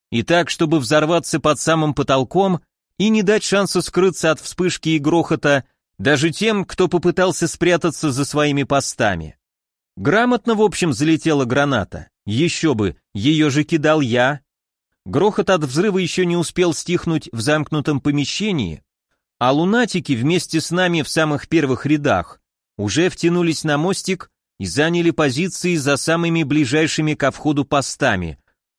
и так, чтобы взорваться под самым потолком и не дать шанса скрыться от вспышки и грохота даже тем, кто попытался спрятаться за своими постами. Грамотно, в общем, залетела граната. Еще бы, ее же кидал я. Грохот от взрыва еще не успел стихнуть в замкнутом помещении, а лунатики вместе с нами в самых первых рядах уже втянулись на мостик и заняли позиции за самыми ближайшими ко входу постами,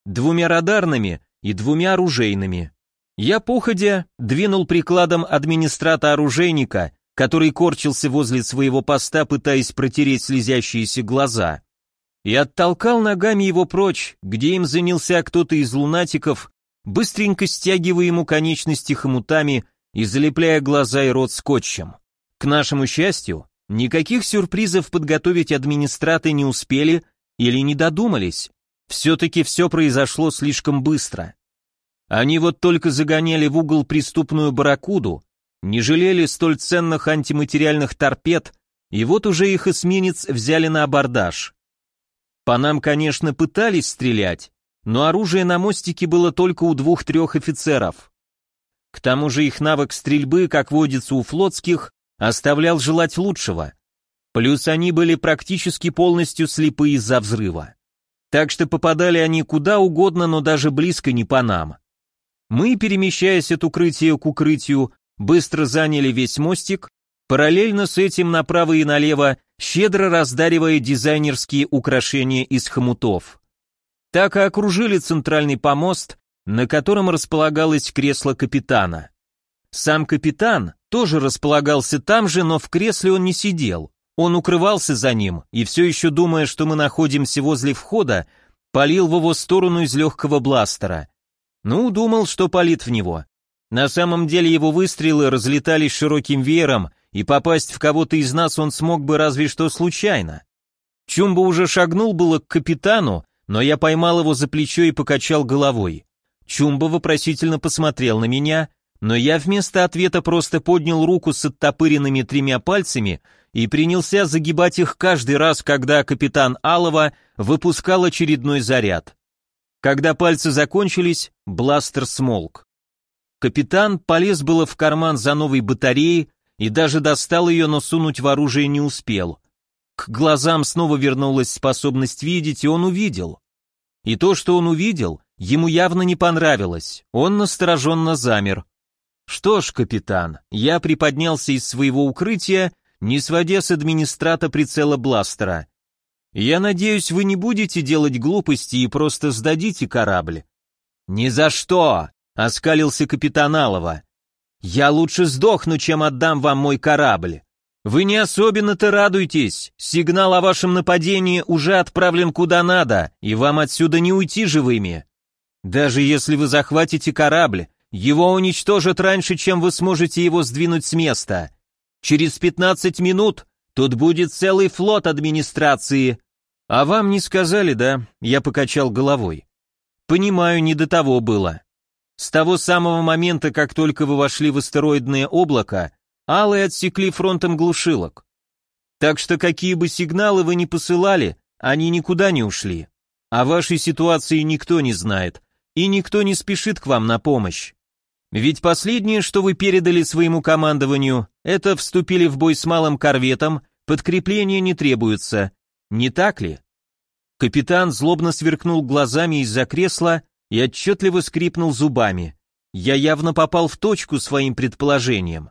2 радарными и 2 оружейными. Я походя двинул прикладом администрата-оружейника, который корчился возле своего поста, пытаясь протереть слезящиеся глаза, и оттолкал ногами его прочь, где им занялся кто-то из лунатиков, быстренько стягивая ему конечности хомутами и залепляя глаза и рот скотчем. К нашему счастью, никаких сюрпризов подготовить администраты не успели или не додумались. Все-таки все произошло слишком быстро. Они вот только загоняли в угол преступную барракуду, не жалели столь ценных антиматериальных торпед, и вот уже их эсминец взяли на абордаж. По нам, конечно, пытались стрелять, но оружие на мостике было только у 2-3 офицеров. К тому же их навык стрельбы, как водится у флотских, оставлял желать лучшего. Плюс они были практически полностью слепы из-за взрыва. Так что попадали они куда угодно, но даже близко не по нам. Мы, перемещаясь от укрытия к укрытию, быстро заняли весь мостик, параллельно с этим направо и налево, щедро раздаривая дизайнерские украшения из хомутов. Так и окружили центральный помост, на котором располагалось кресло капитана. Сам капитан тоже располагался там же, но в кресле он не сидел. Он укрывался за ним, и все еще думая, что мы находимся возле входа, палил в его сторону из легкого бластера. Ну, думал, что палит в него. На самом деле его выстрелы разлетались широким веером, и попасть в кого-то из нас он смог бы разве что случайно. Чумба уже шагнул было к капитану, но я поймал его за плечо и покачал головой. Чумба вопросительно посмотрел на меня, но я вместо ответа просто поднял руку с оттопыренными 3 пальцами и принялся загибать их каждый раз, когда капитан Алова выпускал очередной заряд. Когда пальцы закончились, бластер смолк. Капитан полез было в карман за новой батареей и даже достал ее, но сунуть в оружие не успел. К глазам снова вернулась способность видеть, и он увидел. И то, что он увидел, ему явно не понравилось, он настороженно замер. Что ж, капитан, я приподнялся из своего укрытия, не сводя с администрата прицела бластера. Я надеюсь, вы не будете делать глупости и просто сдадите корабль. Ни за что, оскалился капитан Алова. Я лучше сдохну, чем отдам вам мой корабль. Вы не особенно-то радуйтесь, сигнал о вашем нападении уже отправлен куда надо, и вам отсюда не уйти живыми. Даже если вы захватите корабль, его уничтожат раньше, чем вы сможете его сдвинуть с места. Через 15 минут тут будет целый флот администрации. А вам не сказали, да? Я покачал головой. Понимаю, не до того было. С того самого момента, как только вы вошли в астероидное облако, алые отсекли фронтом глушилок. Так что какие бы сигналы вы ни посылали, они никуда не ушли. О вашей ситуации никто не знает, и никто не спешит к вам на помощь. Ведь последнее, что вы передали своему командованию, это вступили в бой с малым корветом, подкрепления не требуется, не так ли? Капитан злобно сверкнул глазами из-за кресла и отчетливо скрипнул зубами. Я явно попал в точку своим предположением.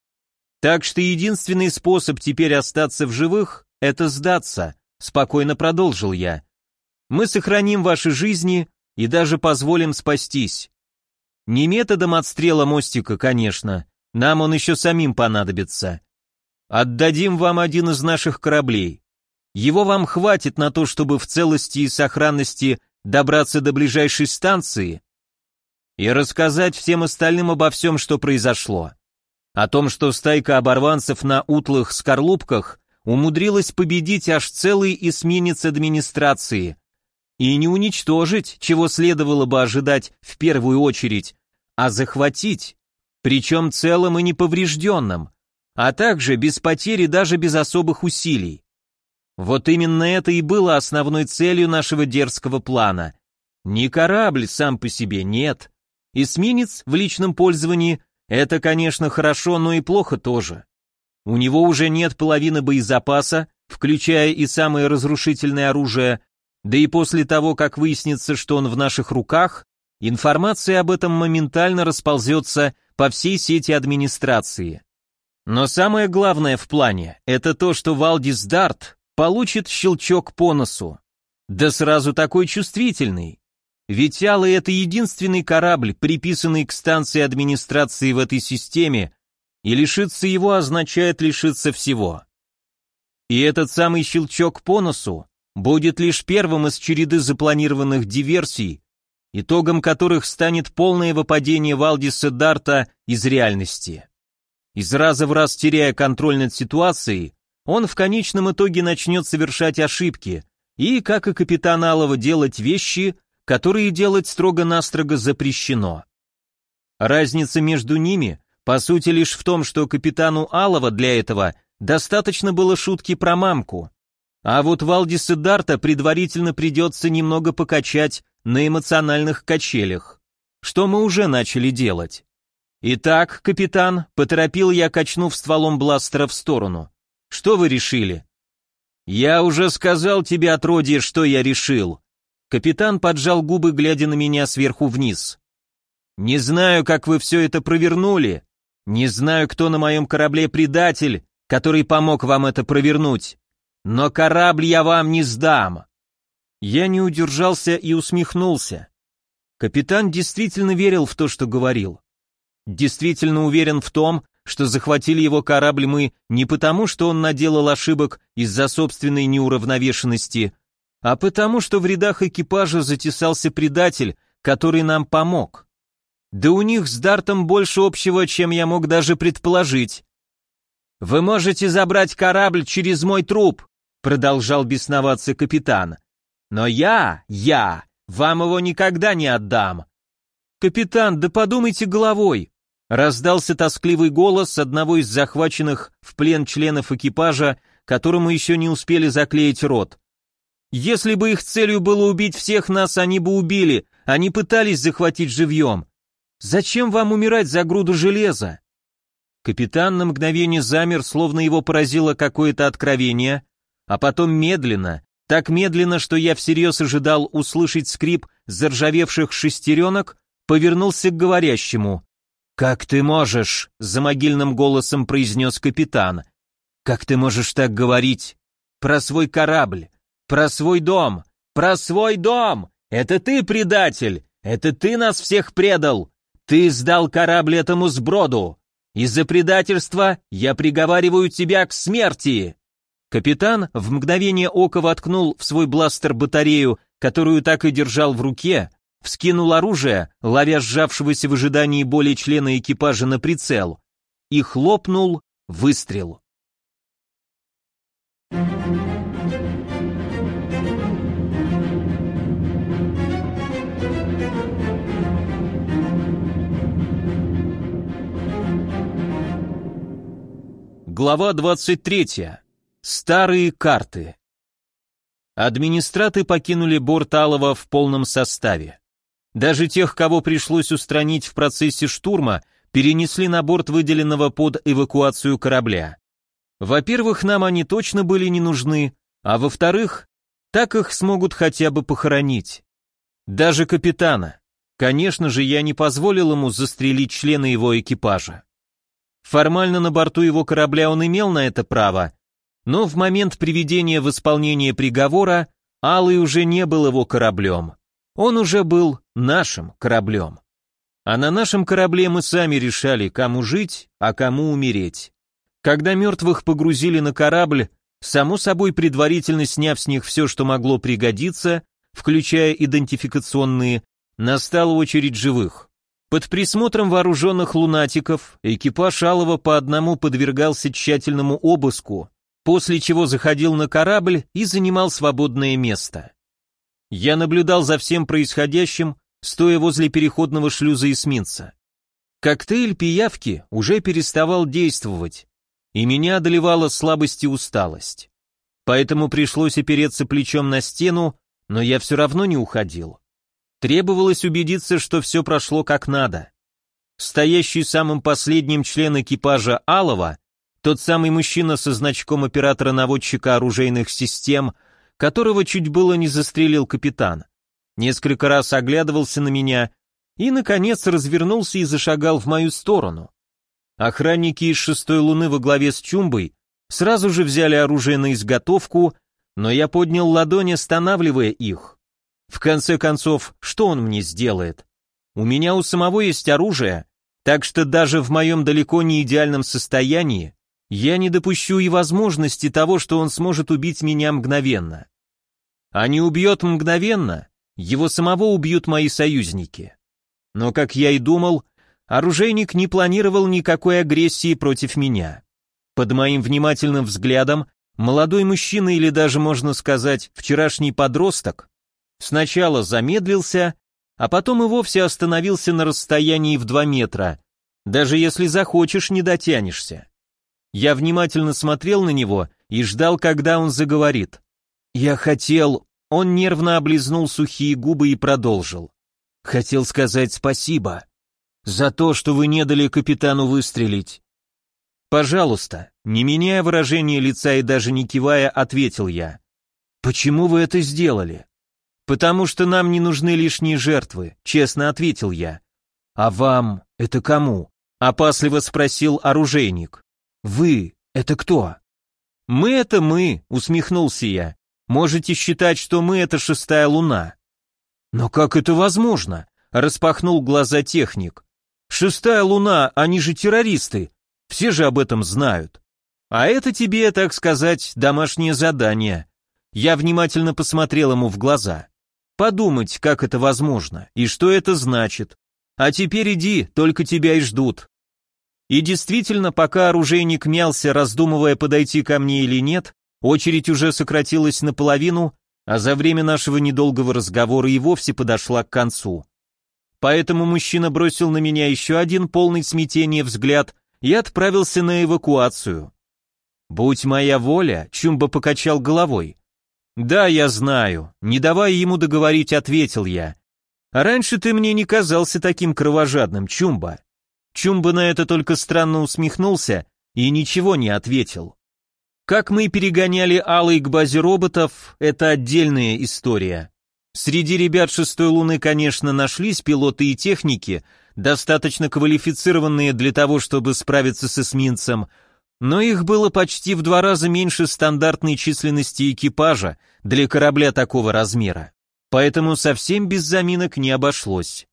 Так что единственный способ теперь остаться в живых — это сдаться, спокойно продолжил я. Мы сохраним ваши жизни и даже позволим спастись. Не методом отстрела мостика, конечно, нам он еще самим понадобится. Отдадим вам один из наших кораблей. Его вам хватит на то, чтобы в целости и сохранности добраться до ближайшей станции и рассказать всем остальным обо всем, что произошло. О том, что стайка оборванцев на утлых скорлупках умудрилась победить аж целый эсминец администрации. И не уничтожить, чего следовало бы ожидать в первую очередь, а захватить, причем целым и неповрежденным, а также без потери даже без особых усилий. Вот именно это и было основной целью нашего дерзкого плана. Не корабль сам по себе, нет. Эсминец в личном пользовании – это, конечно, хорошо, но и плохо тоже. У него уже нет половины боезапаса, включая и самое разрушительное оружие, да и после того, как выяснится, что он в наших руках, информация об этом моментально расползется по всей сети администрации. Но самое главное в плане – это то, что Валдис Дарт получит щелчок по носу. Да сразу такой чувствительный. Ведь Алый — это единственный корабль, приписанный к станции администрации в этой системе, и лишиться его означает лишиться всего. И этот самый щелчок по носу будет лишь первым из череды запланированных диверсий, итогом которых станет полное выпадение Валдиса Дарта из реальности. Из раза в раз теряя контроль над ситуацией, он в конечном итоге начнет совершать ошибки и, как и капитан Алого, делать вещи, которые делать строго-настрого запрещено. Разница между ними, по сути, лишь в том, что капитану Алого для этого достаточно было шутки про мамку, а вот Валдиса Дарта предварительно придется немного покачать на эмоциональных качелях, что мы уже начали делать. «Итак, капитан», — поторопил я, качнув стволом бластера в сторону, — «что вы решили?» «Я уже сказал тебе, отродье, что я решил». Капитан поджал губы, глядя на меня сверху вниз. «Не знаю, как вы все это провернули, не знаю, кто на моем корабле предатель, который помог вам это провернуть, но корабль я вам не сдам». Я не удержался и усмехнулся. Капитан действительно верил в то, что говорил. Действительно уверен в том, что захватили его корабль мы не потому, что он наделал ошибок из-за собственной неуравновешенности, а потому, что в рядах экипажа затесался предатель, который нам помог. Да у них с Дартом больше общего, чем я мог даже предположить. «Вы можете забрать корабль через мой труп», продолжал бесноваться капитан. «Но я вам его никогда не отдам». «Капитан, да подумайте головой», раздался тоскливый голос одного из захваченных в плен членов экипажа, которому еще не успели заклеить рот. «Если бы их целью было убить всех нас, они бы убили, они пытались захватить живьем. Зачем вам умирать за груду железа?» Капитан на мгновение замер, словно его поразило какое-то откровение, а потом медленно, так медленно, что я всерьез ожидал услышать скрип заржавевших шестеренок, повернулся к говорящему. «Как ты можешь?» — за могильным голосом произнес капитан. «Как ты можешь так говорить? Про свой корабль, про свой дом, про свой дом! Это ты, предатель! Это ты нас всех предал! Ты сдал корабль этому сброду! Из-за предательства я приговариваю тебя к смерти!» Капитан в мгновение ока воткнул в свой бластер батарею, которую так и держал в руке, вскинул оружие, ловя сжавшегося в ожидании боли члена экипажа на прицел, и хлопнул выстрел. Глава 23. Старые карты. Администраты покинули борт Алого в полном составе. Даже тех, кого пришлось устранить в процессе штурма, перенесли на борт выделенного под эвакуацию корабля. Во-первых, нам они точно были не нужны, а во-вторых, так их смогут хотя бы похоронить. Даже капитана. Конечно же, я не позволил ему застрелить члена его экипажа. Формально на борту его корабля он имел на это право, но в момент приведения в исполнение приговора Алый уже не был его кораблем. Он уже был нашим кораблем. А на нашем корабле мы сами решали, кому жить, а кому умереть. Когда мертвых погрузили на корабль, само собой предварительно сняв с них все, что могло пригодиться, включая идентификационные, настала очередь живых. Под присмотром вооруженных лунатиков экипаж Алого по одному подвергался тщательному обыску, после чего заходил на корабль и занимал свободное место. Я наблюдал за всем происходящим, стоя возле переходного шлюза эсминца. Коктейль пиявки уже переставал действовать, и меня одолевала слабость и усталость. Поэтому пришлось опереться плечом на стену, но я все равно не уходил. Требовалось убедиться, что все прошло как надо. Стоящий самым последним член экипажа Алова, тот самый мужчина со значком оператора-наводчика оружейных систем, которого чуть было не застрелил капитан, несколько раз оглядывался на меня и, наконец, развернулся и зашагал в мою сторону. Охранники из шестой луны во главе с Чумбой сразу же взяли оружие на изготовку, но я поднял ладонь, останавливая их. В конце концов, что он мне сделает? У меня у самого есть оружие, так что даже в моем далеко не идеальном состоянии я не допущу и возможности того, что он сможет убить меня мгновенно. А не убьет мгновенно, его самого убьют мои союзники. Но, как я и думал, оружейник не планировал никакой агрессии против меня. Под моим внимательным взглядом молодой мужчина, или даже, можно сказать, вчерашний подросток, сначала замедлился, а потом и вовсе остановился на расстоянии в 2 метра. Даже если захочешь, не дотянешься. Я внимательно смотрел на него и ждал, когда он заговорит. Я хотел... Он нервно облизнул сухие губы и продолжил. Хотел сказать спасибо за то, что вы не дали капитану выстрелить. Пожалуйста, не меняя выражения лица и даже не кивая, ответил я. Почему вы это сделали? Потому что нам не нужны лишние жертвы, честно ответил я. А вам это кому? Опасливо спросил оружейник. Вы это кто? Мы это мы, усмехнулся я. Можете считать, что мы это шестая луна. Но как это возможно? Распахнул глаза техник. Шестая луна, они же террористы. Все же об этом знают. А это тебе, так сказать, домашнее задание. Я внимательно посмотрел ему в глаза. Подумать, как это возможно, и что это значит. А теперь иди, только тебя и ждут. И действительно, пока оружейник мялся, раздумывая, подойти ко мне или нет, очередь уже сократилась наполовину, а за время нашего недолгого разговора и вовсе подошла к концу. Поэтому мужчина бросил на меня еще один полный смятения взгляд и отправился на эвакуацию. «Будь моя воля», — Чумба покачал головой. «Да, я знаю», — не давая ему договорить, ответил я. «А раньше ты мне не казался таким кровожадным, Чумба». Чумба на это только странно усмехнулся и ничего не ответил. Как мы перегоняли Алый к базе роботов, это отдельная история. Среди ребят шестой луны, конечно, нашлись пилоты и техники, достаточно квалифицированные для того, чтобы справиться с эсминцем, но их было почти в 2 раза меньше стандартной численности экипажа для корабля такого размера, поэтому совсем без заминок не обошлось.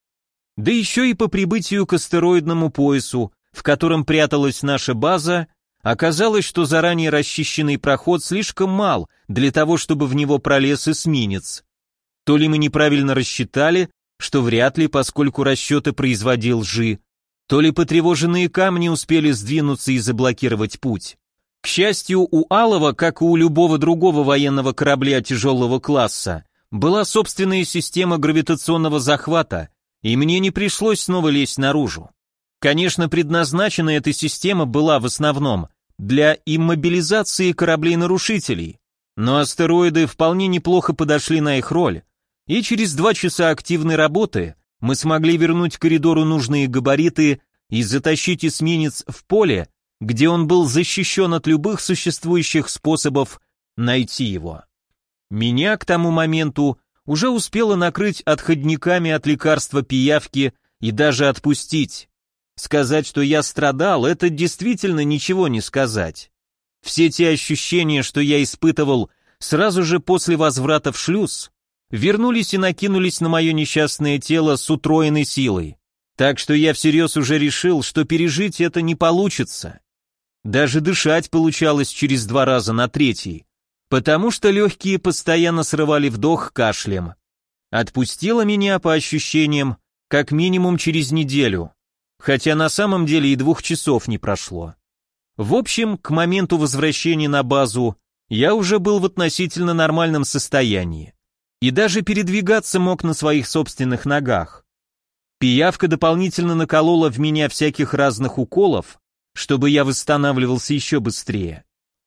Да еще и по прибытию к астероидному поясу, в котором пряталась наша база, оказалось, что заранее расчищенный проход слишком мал для того, чтобы в него пролез эсминец. То ли мы неправильно рассчитали, что вряд ли, поскольку расчеты производил Жи, то ли потревоженные камни успели сдвинуться и заблокировать путь. К счастью, у Алова, как и у любого другого военного корабля тяжелого класса, была собственная система гравитационного захвата, и мне не пришлось снова лезть наружу. Конечно, предназначена эта система была в основном для иммобилизации кораблей-нарушителей, но астероиды вполне неплохо подошли на их роль, и через 2 часа активной работы мы смогли вернуть коридору нужные габариты и затащить эсминец в поле, где он был защищен от любых существующих способов найти его. Меня к тому моменту уже успело накрыть отходниками от лекарства пиявки и даже отпустить. Сказать, что я страдал, это действительно ничего не сказать. Все те ощущения, что я испытывал сразу же после возврата в шлюз, вернулись и накинулись на мое несчастное тело с утроенной силой. Так что я всерьез уже решил, что пережить это не получится. Даже дышать получалось через 2 раза на 3, потому что легкие постоянно срывали вдох кашлем. Отпустило меня, по ощущениям, как минимум через неделю, хотя на самом деле и 2 часов не прошло. В общем, к моменту возвращения на базу я уже был в относительно нормальном состоянии и даже передвигаться мог на своих собственных ногах. Пиявка дополнительно наколола в меня всяких разных уколов, чтобы я восстанавливался еще быстрее.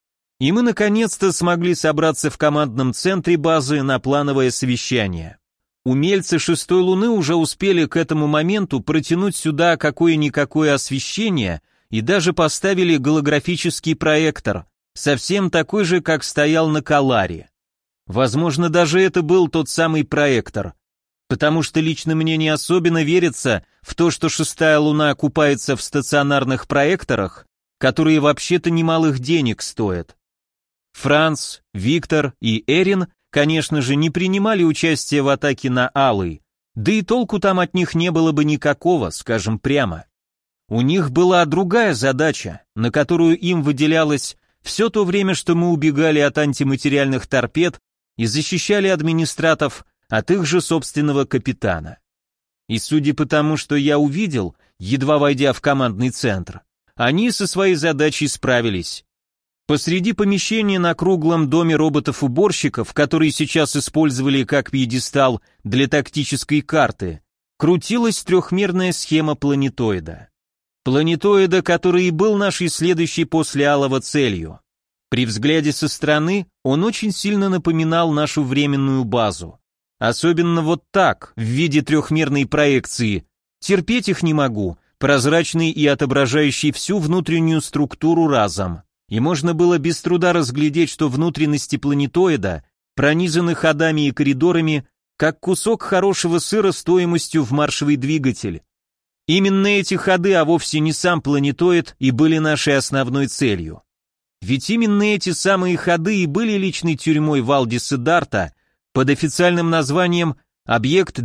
И мы наконец-то смогли собраться в командном центре базы на плановое совещание. Умельцы шестой луны уже успели к этому моменту протянуть сюда какое-никакое освещение и даже поставили голографический проектор, совсем такой же, как стоял на Каларе. Возможно, даже это был тот самый проектор, потому что лично мне не особенно верится в то, что шестая луна окупается в стационарных проекторах, которые вообще-то немалых денег стоят. Франц, Виктор и Эрин, конечно же, не принимали участие в атаке на Алый, да и толку там от них не было бы никакого, скажем прямо. У них была другая задача, на которую им выделялось все то время, что мы убегали от антиматериальных торпед и защищали администратов от их же собственного капитана. И судя по тому, что я увидел, едва войдя в командный центр, они со своей задачей справились. Посреди помещения на круглом доме роботов-уборщиков, который сейчас использовали как пьедестал для тактической карты, крутилась трехмерная схема планетоида. Планетоида, который и был нашей следующей после Алого целью. При взгляде со стороны он очень сильно напоминал нашу временную базу. Особенно вот так, в виде трехмерной проекции. Терпеть их не могу, прозрачный и отображающий всю внутреннюю структуру разом. И можно было без труда разглядеть, что внутренности планетоида пронизаны ходами и коридорами, как кусок хорошего сыра стоимостью в маршевый двигатель. Именно эти ходы, а вовсе не сам планетоид, и были нашей основной целью. Ведь именно эти самые ходы и были личной тюрьмой Валдиса Дарта под официальным названием «Объект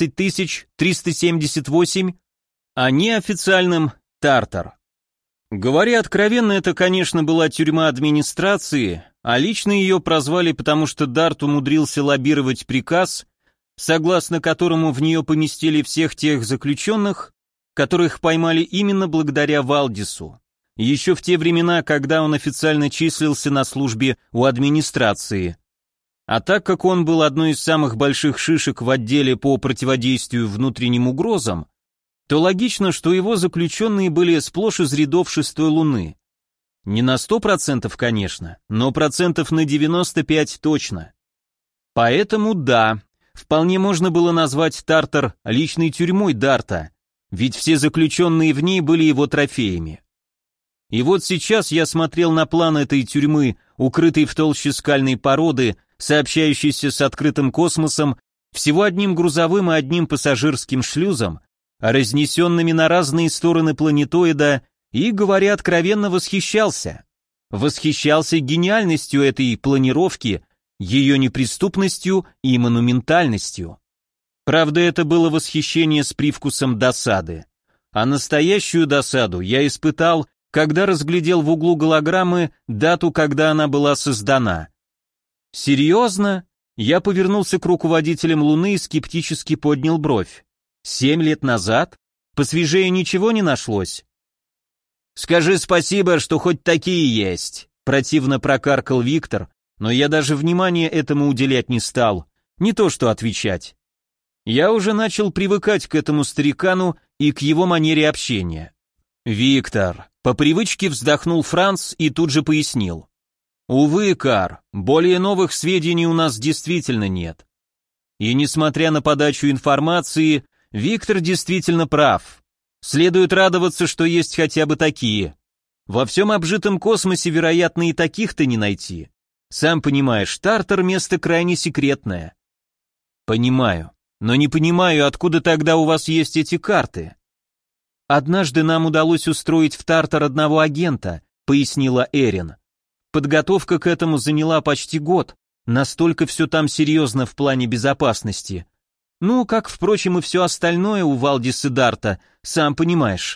12378», а неофициальным «Тартар». Говоря откровенно, это, конечно, была тюрьма администрации, а лично ее прозвали, потому что Дарт умудрился лоббировать приказ, согласно которому в нее поместили всех тех заключенных, которых поймали именно благодаря Валдису, еще в те времена, когда он официально числился на службе у администрации. А так как он был одной из самых больших шишек в отделе по противодействию внутренним угрозам, то логично, что его заключенные были сплошь из рядов шестой луны. Не на 100%, конечно, но процентов на 95% точно. Поэтому да, вполне можно было назвать Тартар личной тюрьмой Дарта, ведь все заключенные в ней были его трофеями. И вот сейчас я смотрел на план этой тюрьмы, укрытой в толще скальной породы, сообщающейся с открытым космосом, всего одним грузовым и одним пассажирским шлюзом, разнесенными на разные стороны планетоида, и, говоря откровенно, восхищался. Восхищался гениальностью этой планировки, ее неприступностью и монументальностью. Правда, это было восхищение с привкусом досады. А настоящую досаду я испытал, когда разглядел в углу голограммы дату, когда она была создана. Серьезно? Я повернулся к руководителям Луны и скептически поднял бровь. 7 лет назад? Посвежее ничего не нашлось? «Скажи спасибо, что хоть такие есть», — противно прокаркал Виктор, но я даже внимания этому уделять не стал, не то что отвечать. Я уже начал привыкать к этому старикану и к его манере общения. «Виктор», — по привычке вздохнул Франц и тут же пояснил. «Увы, Кар, более новых сведений у нас действительно нет. И несмотря на подачу информации, Виктор действительно прав. Следует радоваться, что есть хотя бы такие. Во всем обжитом космосе, вероятно, и таких-то не найти. Сам понимаешь, Тартар — место крайне секретное». «Понимаю. Но не понимаю, откуда тогда у вас есть эти карты?» «Однажды нам удалось устроить в Тартар одного агента», — пояснила Эрин. «Подготовка к этому заняла почти год, настолько все там серьезно в плане безопасности. Ну, как, впрочем, и все остальное у Валдиса Дарта, сам понимаешь».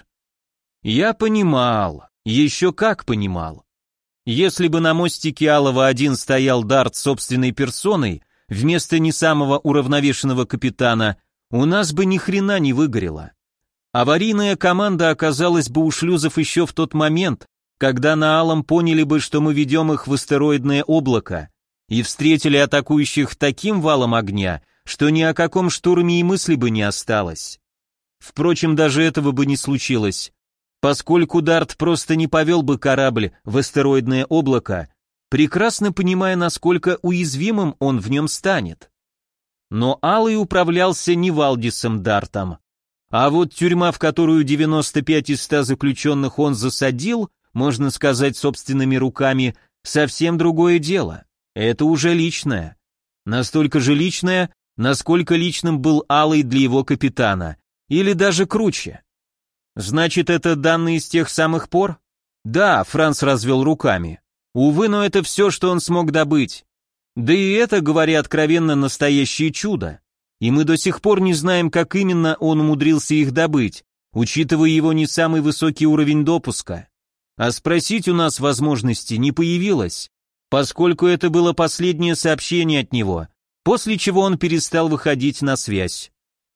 Я понимал, еще как понимал. Если бы на мостике Алого-1 стоял Дарт собственной персоной, вместо не самого уравновешенного капитана, у нас бы ни хрена не выгорело. Аварийная команда оказалась бы у шлюзов еще в тот момент, когда на Алом поняли бы, что мы ведем их в астероидное облако, и встретили атакующих таким валом огня, что ни о каком штурме и мысли бы не осталось. Впрочем, даже этого бы не случилось, поскольку Дарт просто не повел бы корабль в астероидное облако, прекрасно понимая, насколько уязвимым он в нем станет. Но Алый управлялся не Валдисом Дартом. А вот тюрьма, в которую 95 из 100 заключенных он засадил, можно сказать собственными руками, совсем другое дело. Это уже личное. Настолько же личное, насколько личным был Алый для его капитана. Или даже круче. Значит, это данные с тех самых пор? Да, Франц развел руками. Увы, но это все, что он смог добыть. Да и это, говоря откровенно, настоящее чудо. И мы до сих пор не знаем, как именно он умудрился их добыть, учитывая его не самый высокий уровень допуска. А спросить у нас возможности не появилось, поскольку это было последнее сообщение от него, после чего он перестал выходить на связь.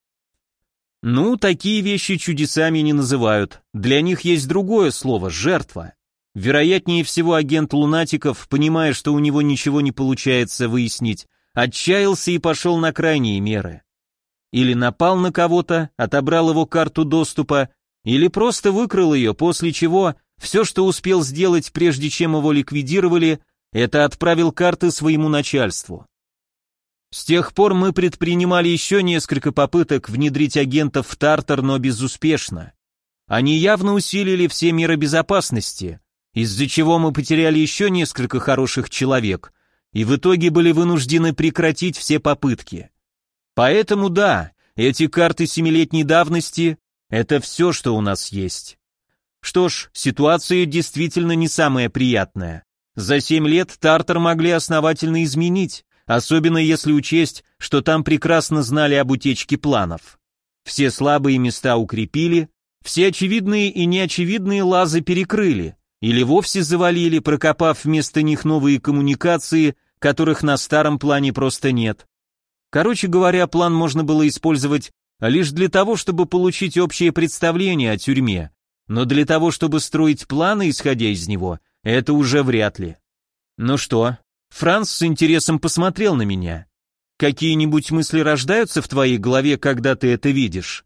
Ну, такие вещи чудесами не называют, для них есть другое слово – жертва. Вероятнее всего агент Лунатиков, понимая, что у него ничего не получается выяснить, отчаялся и пошел на крайние меры. Или напал на кого-то, отобрал его карту доступа, или просто выкрал ее, после чего все, что успел сделать, прежде чем его ликвидировали, это отправил карты своему начальству. С тех пор мы предпринимали еще несколько попыток внедрить агентов в Тартар, но безуспешно. Они явно усилили все меры безопасности, из-за чего мы потеряли еще несколько хороших человек, и в итоге были вынуждены прекратить все попытки. Поэтому да, эти карты 7-летней давности – это все, что у нас есть. Что ж, ситуация действительно не самая приятная. За 7 лет Тартар могли основательно изменить, особенно если учесть, что там прекрасно знали об утечке планов. Все слабые места укрепили, все очевидные и неочевидные лазы перекрыли, или вовсе завалили, прокопав вместо них новые коммуникации, которых на старом плане просто нет. Короче говоря, план можно было использовать лишь для того, чтобы получить общее представление о тюрьме, но для того, чтобы строить планы, исходя из него, это уже вряд ли. Ну что, Франц с интересом посмотрел на меня. Какие-нибудь мысли рождаются в твоей голове, когда ты это видишь?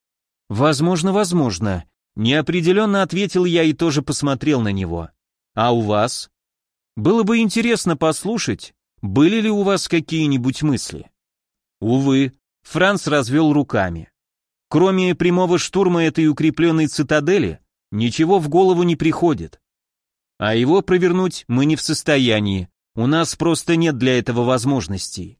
Возможно. Неопределенно ответил я и тоже посмотрел на него. А у вас? Было бы интересно послушать, были ли у вас какие-нибудь мысли? Увы, Франц развел руками. Кроме прямого штурма этой укрепленной цитадели, ничего в голову не приходит. А его провернуть мы не в состоянии, у нас просто нет для этого возможностей.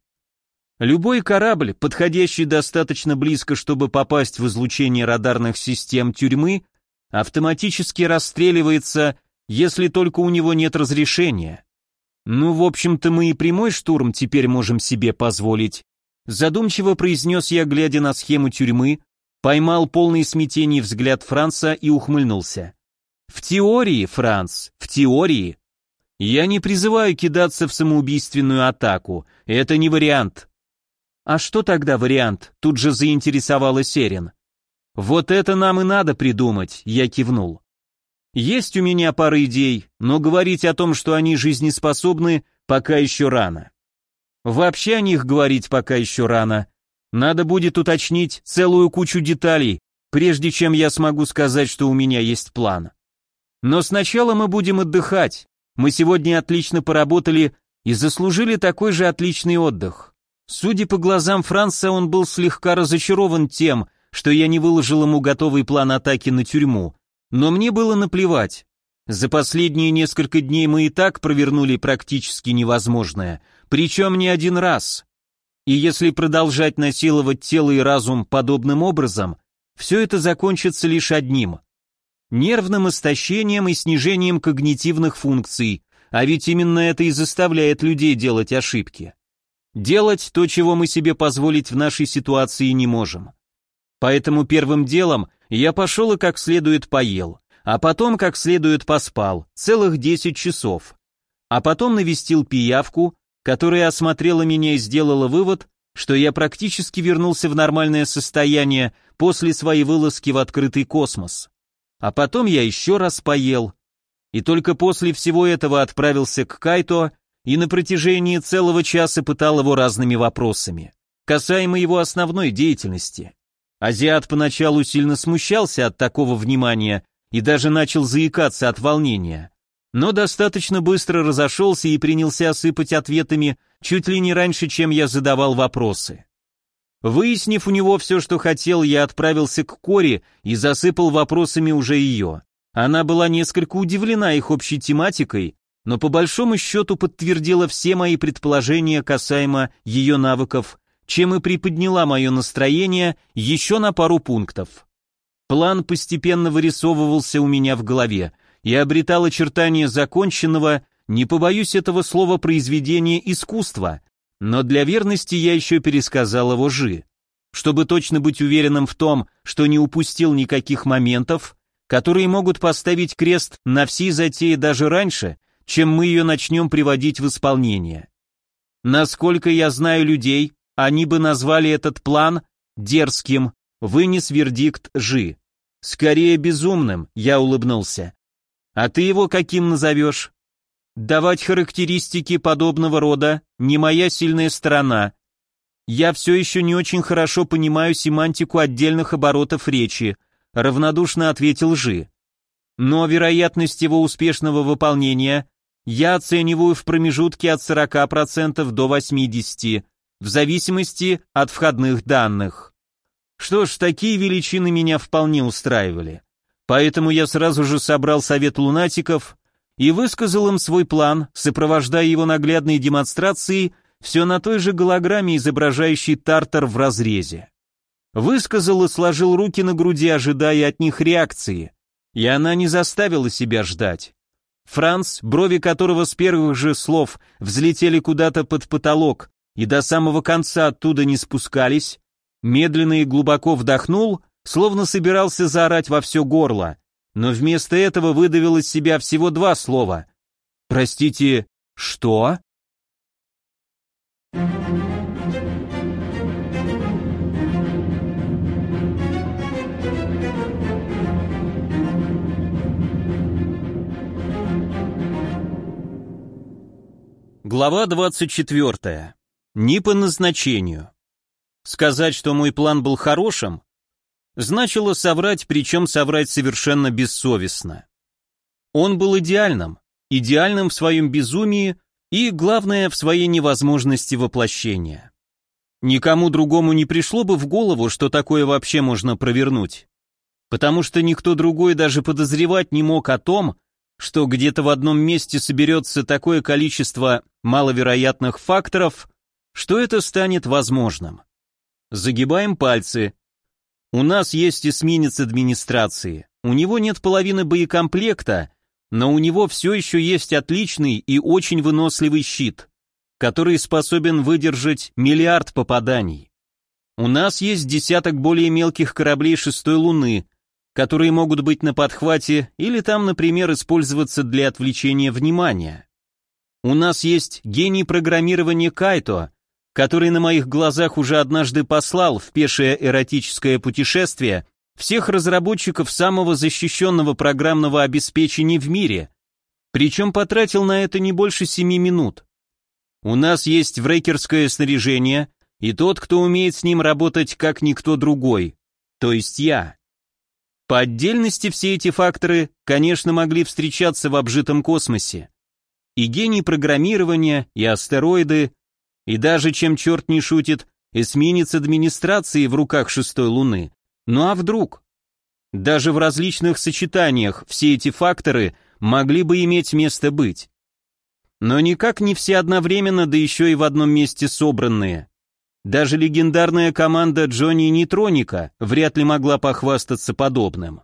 Любой корабль, подходящий достаточно близко, чтобы попасть в излучение радарных систем тюрьмы, автоматически расстреливается, если только у него нет разрешения. Ну, в общем-то, мы и прямой штурм теперь можем себе позволить. Задумчиво произнес я, глядя на схему тюрьмы, поймал полный смятений взгляд Франца и ухмыльнулся. В теории, Франц, в теории. Я не призываю кидаться в самоубийственную атаку, это не вариант. А что тогда вариант? Тут же заинтересовалась Эрин. Вот это нам и надо придумать, я кивнул. Есть у меня пара идей, но говорить о том, что они жизнеспособны, пока еще рано. Вообще о них говорить пока еще рано. Надо будет уточнить целую кучу деталей, прежде чем я смогу сказать, что у меня есть план. Но сначала мы будем отдыхать. Мы сегодня отлично поработали и заслужили такой же отличный отдых. Судя по глазам Франца, он был слегка разочарован тем, что я не выложил ему готовый план атаки на тюрьму, но мне было наплевать. За последние несколько дней мы и так провернули практически невозможное, причем не один раз. И если продолжать насиловать тело и разум подобным образом, все это закончится лишь одним – нервным истощением и снижением когнитивных функций, а ведь именно это и заставляет людей делать ошибки. Делать то, чего мы себе позволить в нашей ситуации не можем. Поэтому первым делом я пошел и как следует поел, а потом как следует поспал, целых 10 часов. А потом навестил пиявку, которая осмотрела меня и сделала вывод, что я практически вернулся в нормальное состояние после своей вылазки в открытый космос. А потом я еще раз поел. И только после всего этого отправился к Кайто и на протяжении целого часа пытал его разными вопросами, касаемо его основной деятельности. Азиат поначалу сильно смущался от такого внимания и даже начал заикаться от волнения, но достаточно быстро разошелся и принялся осыпать ответами чуть ли не раньше, чем я задавал вопросы. Выяснив у него все, что хотел, я отправился к Коре и засыпал вопросами уже ее. Она была несколько удивлена их общей тематикой, но по большому счету подтвердила все мои предположения касаемо ее навыков, чем и приподняла мое настроение еще на пару пунктов. План постепенно вырисовывался у меня в голове и обретал очертания законченного, не побоюсь этого слова, произведения искусства, но для верности я еще пересказал его Жи, чтобы точно быть уверенным в том, что не упустил никаких моментов, которые могут поставить крест на всей затее даже раньше, чем мы ее начнем приводить в исполнение. Насколько я знаю людей, они бы назвали этот план дерзким, вынес вердикт Жи. Скорее безумным, я улыбнулся. А ты его каким назовешь? Давать характеристики подобного рода не моя сильная сторона. Я все еще не очень хорошо понимаю семантику отдельных оборотов речи, равнодушно ответил Жи. Но вероятность его успешного выполнения я оцениваю в промежутке от 40% до 80%, в зависимости от входных данных. Что ж, такие величины меня вполне устраивали. Поэтому я сразу же собрал совет лунатиков и высказал им свой план, сопровождая его наглядной демонстрацией все на той же голограмме, изображающей Тартар в разрезе. Высказал и сложил руки на груди, ожидая от них реакции. И она не заставила себя ждать. Франц, брови которого с первых же слов взлетели куда-то под потолок и до самого конца оттуда не спускались, медленно и глубоко вдохнул, словно собирался заорать во все горло, но вместо этого выдавил из себя всего 2 слова. «Простите, что?» Глава 24. Не по назначению. Сказать, что мой план был хорошим, значило соврать, причем соврать совершенно бессовестно. Он был идеальным в своем безумии и, главное, в своей невозможности воплощения. Никому другому не пришло бы в голову, что такое вообще можно провернуть, потому что никто другой даже подозревать не мог о том, что где-то в одном месте соберется такое количество маловероятных факторов, что это станет возможным. Загибаем пальцы. У нас есть эсминец администрации, у него нет половины боекомплекта, но у него все еще есть отличный и очень выносливый щит, который способен выдержать 1 миллиард попаданий. У нас есть десяток более мелких кораблей 6-й Луны, которые могут быть на подхвате или там, например, использоваться для отвлечения внимания. У нас есть гений программирования Кайто, который на моих глазах уже однажды послал в пешее эротическое путешествие всех разработчиков самого защищенного программного обеспечения в мире, причем потратил на это не больше 7 минут. У нас есть врекерское снаряжение, и тот, кто умеет с ним работать как никто другой, то есть я. По отдельности все эти факторы, конечно, могли встречаться в обжитом космосе. И гений программирования, и астероиды, и даже, чем черт не шутит, эсминец администрации в руках 6-й Луны. Ну а вдруг? Даже в различных сочетаниях все эти факторы могли бы иметь место быть. Но никак не все одновременно, да еще и в одном месте собранные. Даже легендарная команда Джонни Нейтроника вряд ли могла похвастаться подобным.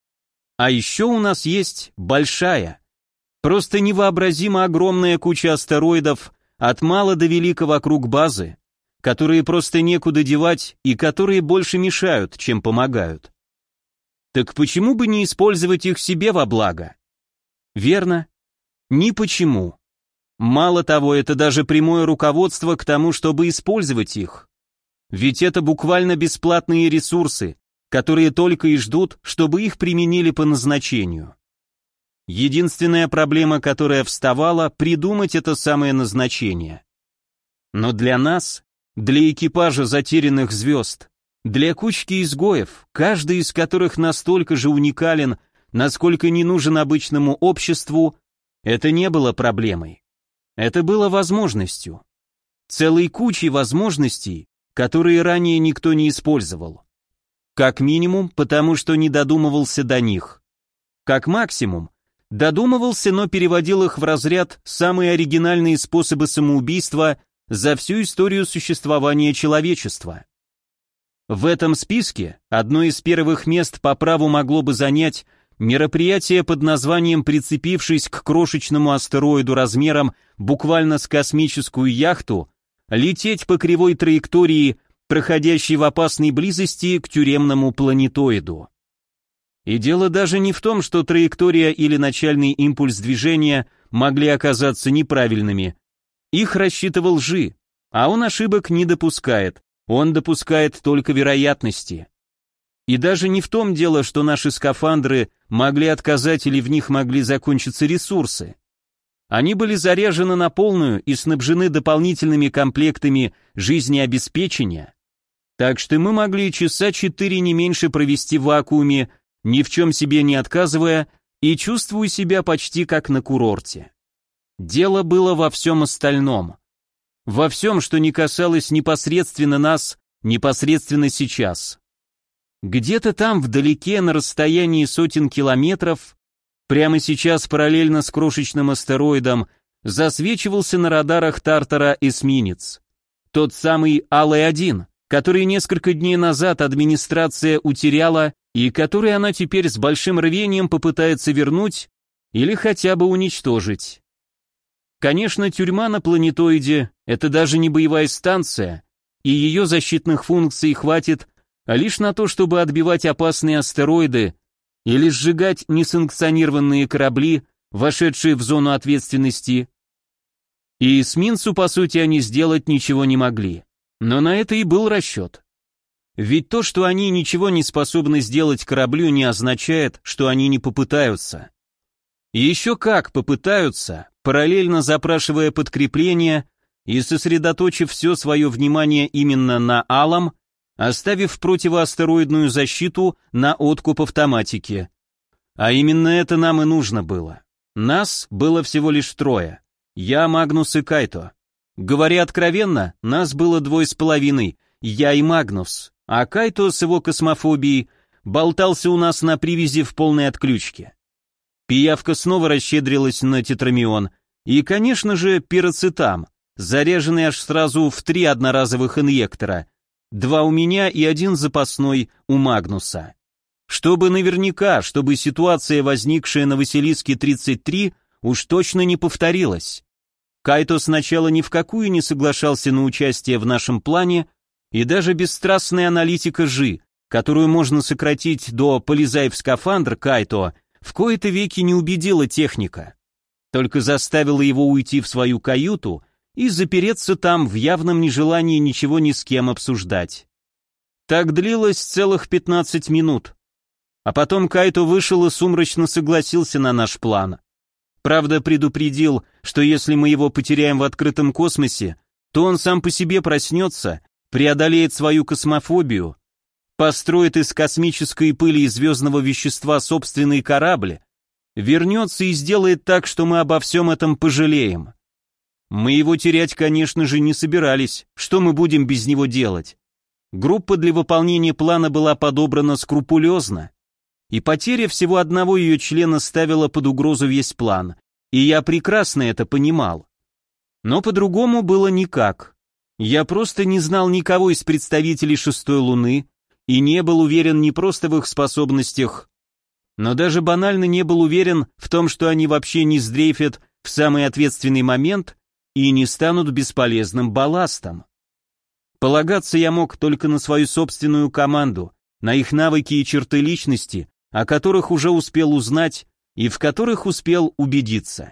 А еще у нас есть большая, просто невообразимо огромная куча астероидов от мала до велика вокруг базы, которые просто некуда девать и которые больше мешают, чем помогают. Так почему бы не использовать их себе во благо? Верно? Ни почему. Мало того, это даже прямое руководство к тому, чтобы использовать их. Ведь это буквально бесплатные ресурсы, которые только и ждут, чтобы их применили по назначению. Единственная проблема, которая вставала, придумать это самое назначение. Но для нас, для экипажа затерянных звезд, для кучки изгоев, каждый из которых настолько же уникален, насколько не нужен обычному обществу, это не было проблемой. Это было возможностью. Целой кучей возможностей, которые ранее никто не использовал. Как минимум, потому что не додумывался до них. Как максимум, додумывался, но переводил их в разряд «самые оригинальные способы самоубийства» за всю историю существования человечества. В этом списке одно из первых мест по праву могло бы занять мероприятие под названием «Прицепившись к крошечному астероиду размером буквально с космическую яхту, лететь по кривой траектории, проходящей в опасной близости к тюремному планетоиду». И дело даже не в том, что траектория или начальный импульс движения могли оказаться неправильными. Их рассчитывал Жи, а он ошибок не допускает, он допускает только вероятности. И даже не в том дело, что наши скафандры могли отказать или в них могли закончиться ресурсы. Они были заряжены на полную и снабжены дополнительными комплектами жизнеобеспечения, так что мы могли часа 4 не меньше провести в вакууме, ни в чем себе не отказывая и чувствуя себя почти как на курорте. Дело было во всем остальном. Во всем, что не касалось непосредственно нас, непосредственно сейчас. Где-то там, вдалеке, на расстоянии сотен километров, прямо сейчас параллельно с крошечным астероидом, засвечивался на радарах Тартара эсминец. Тот самый Алый-1, который несколько дней назад администрация утеряла и который она теперь с большим рвением попытается вернуть или хотя бы уничтожить. Конечно, тюрьма на планетоиде — это даже не боевая станция, и ее защитных функций хватит лишь на то, чтобы отбивать опасные астероиды или сжигать несанкционированные корабли, вошедшие в зону ответственности. И эсминцу, по сути, они сделать ничего не могли. Но на это и был расчет. Ведь то, что они ничего не способны сделать кораблю, не означает, что они не попытаются. И еще как попытаются, параллельно запрашивая подкрепление и сосредоточив все свое внимание именно на Алом, оставив противоастероидную защиту на откуп автоматики. А именно это нам и нужно было. Нас было всего лишь 3. Я, Магнус и Кайто. Говоря откровенно, нас было 2,5, я и Магнус, а Кайто с его космофобией болтался у нас на привязи в полной отключке. Пиявка снова расщедрилась на тетрамион и, конечно же, пироцетам, заряженный аж сразу в 3 одноразовых инъектора, 2 у меня и 1 запасной у Магнуса. Чтобы наверняка, чтобы ситуация, возникшая на Василиске-33, уж точно не повторилась. Кайто сначала ни в какую не соглашался на участие в нашем плане, и даже бесстрастная аналитика Жи, которую можно сократить до «полезай в скафандр, Кайто», в кои-то веки не убедила техника, только заставила его уйти в свою каюту и запереться там в явном нежелании ничего ни с кем обсуждать. Так длилось целых 15 минут. А потом Кайто вышел и сумрачно согласился на наш план. Правда, предупредил, что если мы его потеряем в открытом космосе, то он сам по себе проснется, преодолеет свою космофобию, построит из космической пыли и звездного вещества собственный корабль, вернется и сделает так, что мы обо всем этом пожалеем. Мы его терять, конечно же, не собирались, что мы будем без него делать? Группа для выполнения плана была подобрана скрупулезно, и потеря всего одного ее члена ставила под угрозу весь план, и я прекрасно это понимал. Но по-другому было никак. Я просто не знал никого из представителей шестой Луны и не был уверен не просто в их способностях, но даже банально не был уверен в том, что они вообще не сдрейфят в самый ответственный момент и не станут бесполезным балластом. Полагаться я мог только на свою собственную команду, на их навыки и черты личности, о которых уже успел узнать и в которых успел убедиться.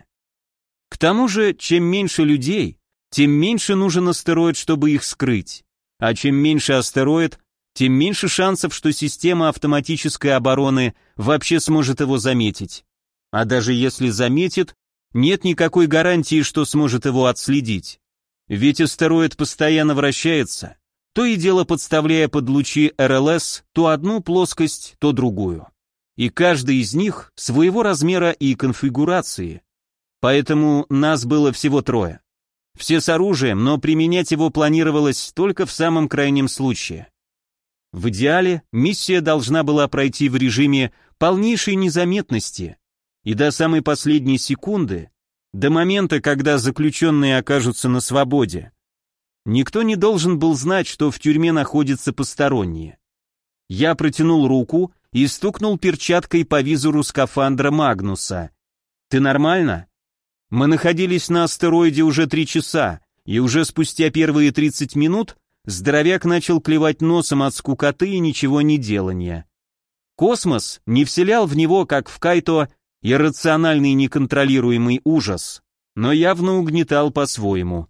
К тому же, чем меньше людей, тем меньше нужен астероид, чтобы их скрыть, а чем меньше астероид, тем меньше шансов, что система автоматической обороны вообще сможет его заметить. А даже если заметит, нет никакой гарантии, что сможет его отследить. Ведь астероид постоянно вращается, то и дело подставляя под лучи РЛС то одну плоскость, то другую. И каждый из них своего размера и конфигурации. Поэтому нас было всего 3. Все с оружием, но применять его планировалось только в самом крайнем случае. В идеале миссия должна была пройти в режиме полнейшей незаметности, и до самой последней секунды, до момента, когда заключенные окажутся на свободе, никто не должен был знать, что в тюрьме находятся посторонние. Я протянул руку и стукнул перчаткой по визору скафандра Магнуса. «Ты нормально?» Мы находились на астероиде уже 3 часа, и уже спустя первые 30 минут здоровяк начал клевать носом от скукоты и ничего не делания. Космос не вселял в него, как в Кайто, иррациональный неконтролируемый ужас, но явно угнетал по-своему.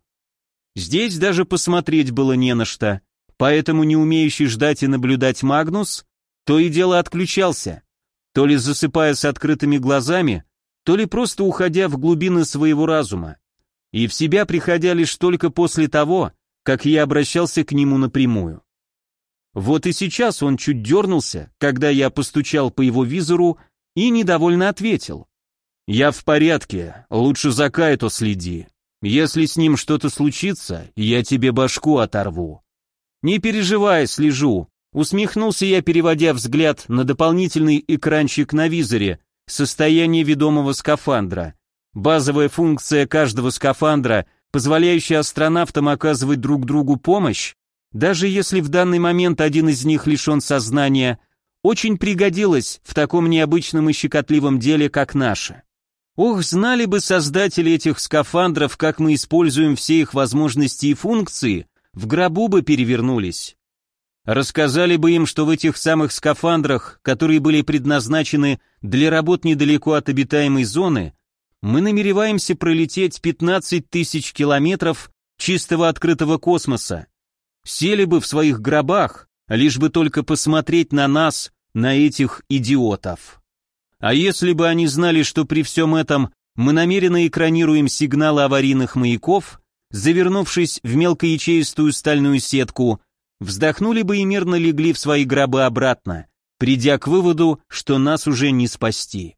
Здесь даже посмотреть было не на что, поэтому не умеющий ждать и наблюдать Магнус то и дело отключался, то ли засыпая с открытыми глазами, то ли просто уходя в глубины своего разума, и в себя приходя лишь только после того, как я обращался к нему напрямую. Вот и сейчас он чуть дернулся, когда я постучал по его визору и недовольно ответил. «Я в порядке, лучше за Кайто следи. Если с ним что-то случится, я тебе башку оторву». «Не переживай, слежу», усмехнулся я, переводя взгляд на дополнительный экранчик на визоре, состояние ведомого скафандра. Базовая функция каждого скафандра, позволяющая астронавтам оказывать друг другу помощь, даже если в данный момент один из них лишен сознания, очень пригодилась в таком необычном и щекотливом деле, как наше. Ох, знали бы создатели этих скафандров, как мы используем все их возможности и функции, в гробу бы перевернулись. Рассказали бы им, что в этих самых скафандрах, которые были предназначены для работ недалеко от обитаемой зоны, мы намереваемся пролететь 15 тысяч километров чистого открытого космоса. Сели бы в своих гробах, лишь бы только посмотреть на нас, на этих идиотов. А если бы они знали, что при всем этом мы намеренно экранируем сигналы аварийных маяков, завернувшись в мелкоячеистую стальную сетку, вздохнули бы и мирно легли в свои гробы обратно, придя к выводу, что нас уже не спасти.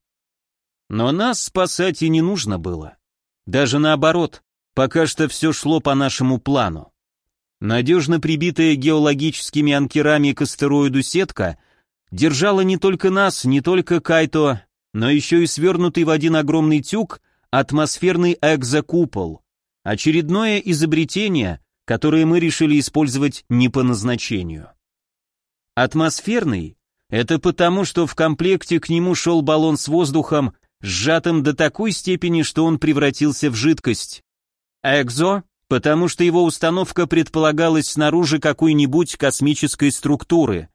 Но нас спасать и не нужно было. Даже наоборот, пока что все шло по нашему плану. Надежно прибитая геологическими анкерами к астероиду сетка держала не только нас, не только Кайто, но еще и свернутый в один огромный тюк атмосферный экзокупол, очередное изобретение, которое мы решили использовать не по назначению. Атмосферный — это потому, что в комплекте к нему шел баллон с воздухом, сжатым до такой степени, что он превратился в жидкость. Экзо — потому что его установка предполагалась снаружи какой-нибудь космической структуры.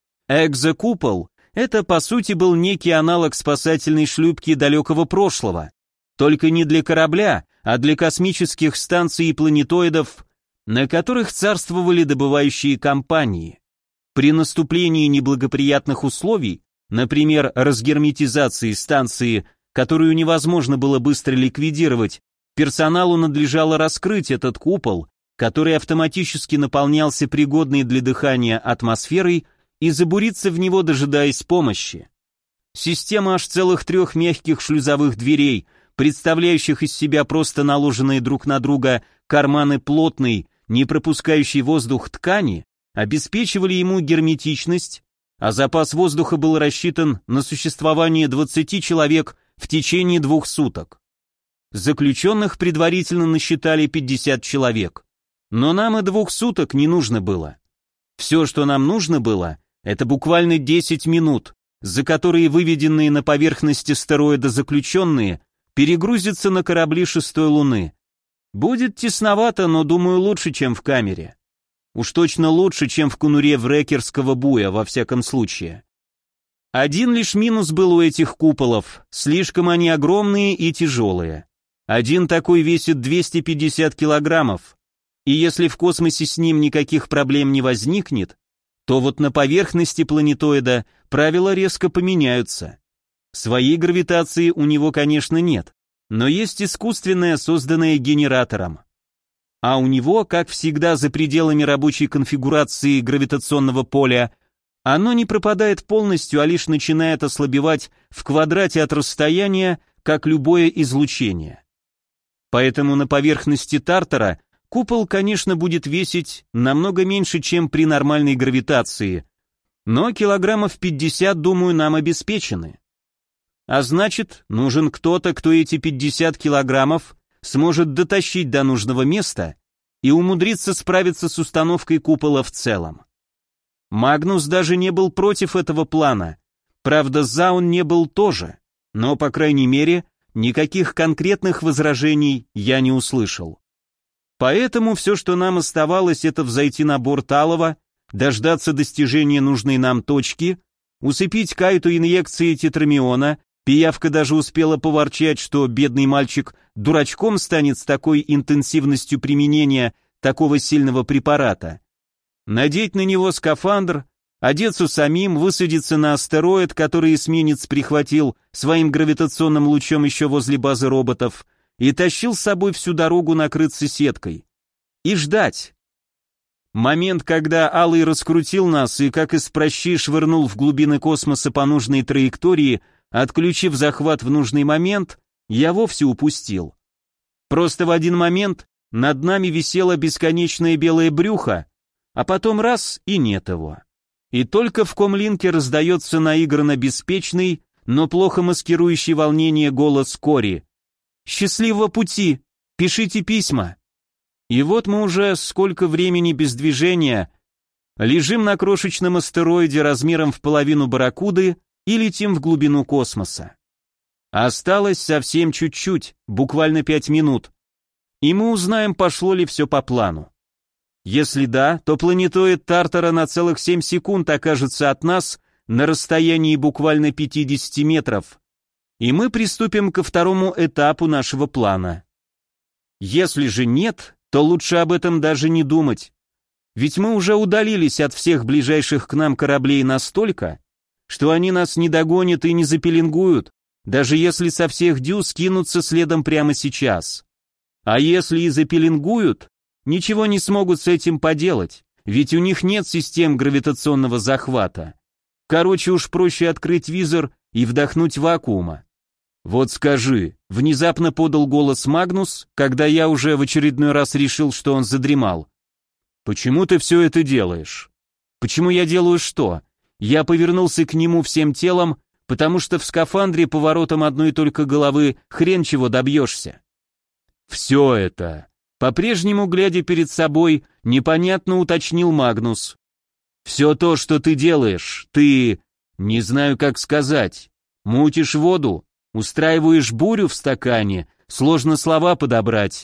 Экзокупол — это по сути был некий аналог спасательной шлюпки далекого прошлого, только не для корабля, а для космических станций и планетоидов, на которых царствовали добывающие компании. При наступлении неблагоприятных условий, например, разгерметизации станции, которую невозможно было быстро ликвидировать, персоналу надлежало раскрыть этот купол, который автоматически наполнялся пригодной для дыхания атмосферой, и забуриться в него, дожидаясь помощи. Система аж целых 3 мягких шлюзовых дверей, представляющих из себя просто наложенные друг на друга карманы плотной, не пропускающей воздух ткани, обеспечивали ему герметичность, а запас воздуха был рассчитан на существование 20 человек в течение 2 суток. Заключенных предварительно насчитали 50 человек, но нам и 2 суток не нужно было. Все, что нам нужно было, это буквально 10 минут, за которые выведенные на поверхность астероида заключенные перегрузятся на корабли 6-й Луны. Будет тесновато, но, думаю, лучше, чем в камере. Уж точно лучше, чем в конуре врекерского буя, во всяком случае. Один лишь минус был у этих куполов, слишком они огромные и тяжелые. Один такой весит 250 килограммов, и если в космосе с ним никаких проблем не возникнет, то вот на поверхности планетоида правила резко поменяются. Своей гравитации у него, конечно, нет, но есть искусственная, созданная генератором. А у него, как всегда, за пределами рабочей конфигурации гравитационного поля, оно не пропадает полностью, а лишь начинает ослабевать в квадрате от расстояния, как любое излучение. Поэтому на поверхности Тартара купол, конечно, будет весить намного меньше, чем при нормальной гравитации, но килограммов 50, думаю, нам обеспечены. А значит, нужен кто-то, кто эти 50 килограммов сможет дотащить до нужного места и умудриться справиться с установкой купола в целом. Магнус даже не был против этого плана, правда, за он не был тоже, но, по крайней мере, никаких конкретных возражений я не услышал. Поэтому все, что нам оставалось, это взойти на борт Алова, дождаться достижения нужной нам точки, усыпить Кайту инъекции тетрамиона. Пиявка даже успела поворчать, что бедный мальчик дурачком станет с такой интенсивностью применения такого сильного препарата. Надеть на него скафандр, одеться самим, высадиться на астероид, который эсминец прихватил своим гравитационным лучом еще возле базы роботов, и тащил с собой всю дорогу накрыться сеткой. И ждать. Момент, когда Алый раскрутил нас и как из пращи швырнул в глубины космоса по нужной траектории, отключив захват в нужный момент, я вовсе упустил. Просто в один момент над нами висело бесконечное белое брюхо, а потом раз — и нет его. И только в комлинке раздается наигранно беспечный, но плохо маскирующий волнение голос Кори. «Счастливого пути! Пишите письма!» И вот мы уже сколько времени без движения лежим на крошечном астероиде размером в половину барракуды и летим в глубину космоса. Осталось совсем чуть-чуть, буквально 5 минут, и мы узнаем, пошло ли все по плану. Если да, то планетоид Тартара на целых 7 секунд окажется от нас на расстоянии буквально 50 метров, и мы приступим ко второму этапу нашего плана. Если же нет, то лучше об этом даже не думать, ведь мы уже удалились от всех ближайших к нам кораблей настолько, что они нас не догонят и не запеленгуют, даже если со всех дюз кинутся следом прямо сейчас. А если и запеленгуют, ничего не смогут с этим поделать, ведь у них нет систем гравитационного захвата. Короче, уж проще открыть визор и вдохнуть вакуума. «Вот скажи», — внезапно подал голос Магнус, когда я уже в очередной раз решил, что он задремал. «Почему ты все это делаешь?» «Почему я делаю что?» Я повернулся к нему всем телом, потому что в скафандре поворотом одной только головы хрен чего добьешься. «Все это», по-прежнему глядя перед собой, непонятно уточнил Магнус. «Все то, что ты делаешь, ты, не знаю как сказать, мутишь воду, устраиваешь бурю в стакане, сложно слова подобрать».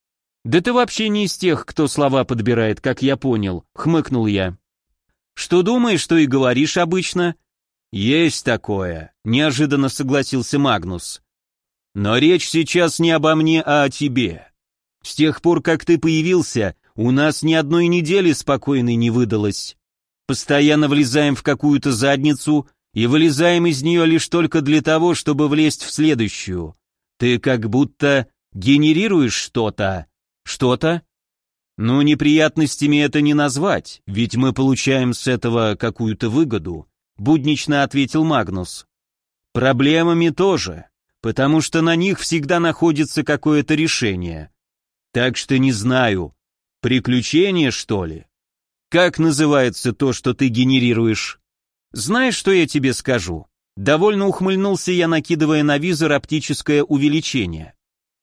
«Да ты вообще не из тех, кто слова подбирает, как я понял», — хмыкнул я. «Что думаешь, что и говоришь обычно?» «Есть такое», — неожиданно согласился Магнус. «Но речь сейчас не обо мне, а о тебе. С тех пор, как ты появился, у нас ни одной недели спокойной не выдалось. Постоянно влезаем в какую-то задницу и вылезаем из нее лишь только для того, чтобы влезть в следующую. Ты как будто генерируешь что-то». «Что-то?» «Ну, неприятностями это не назвать, ведь мы получаем с этого какую-то выгоду», буднично ответил Магнус. «Проблемами тоже, потому что на них всегда находится какое-то решение. Так что не знаю, приключения, что ли? Как называется то, что ты генерируешь?» «Знаешь, что я тебе скажу?» Довольно ухмыльнулся я, накидывая на визор оптическое увеличение.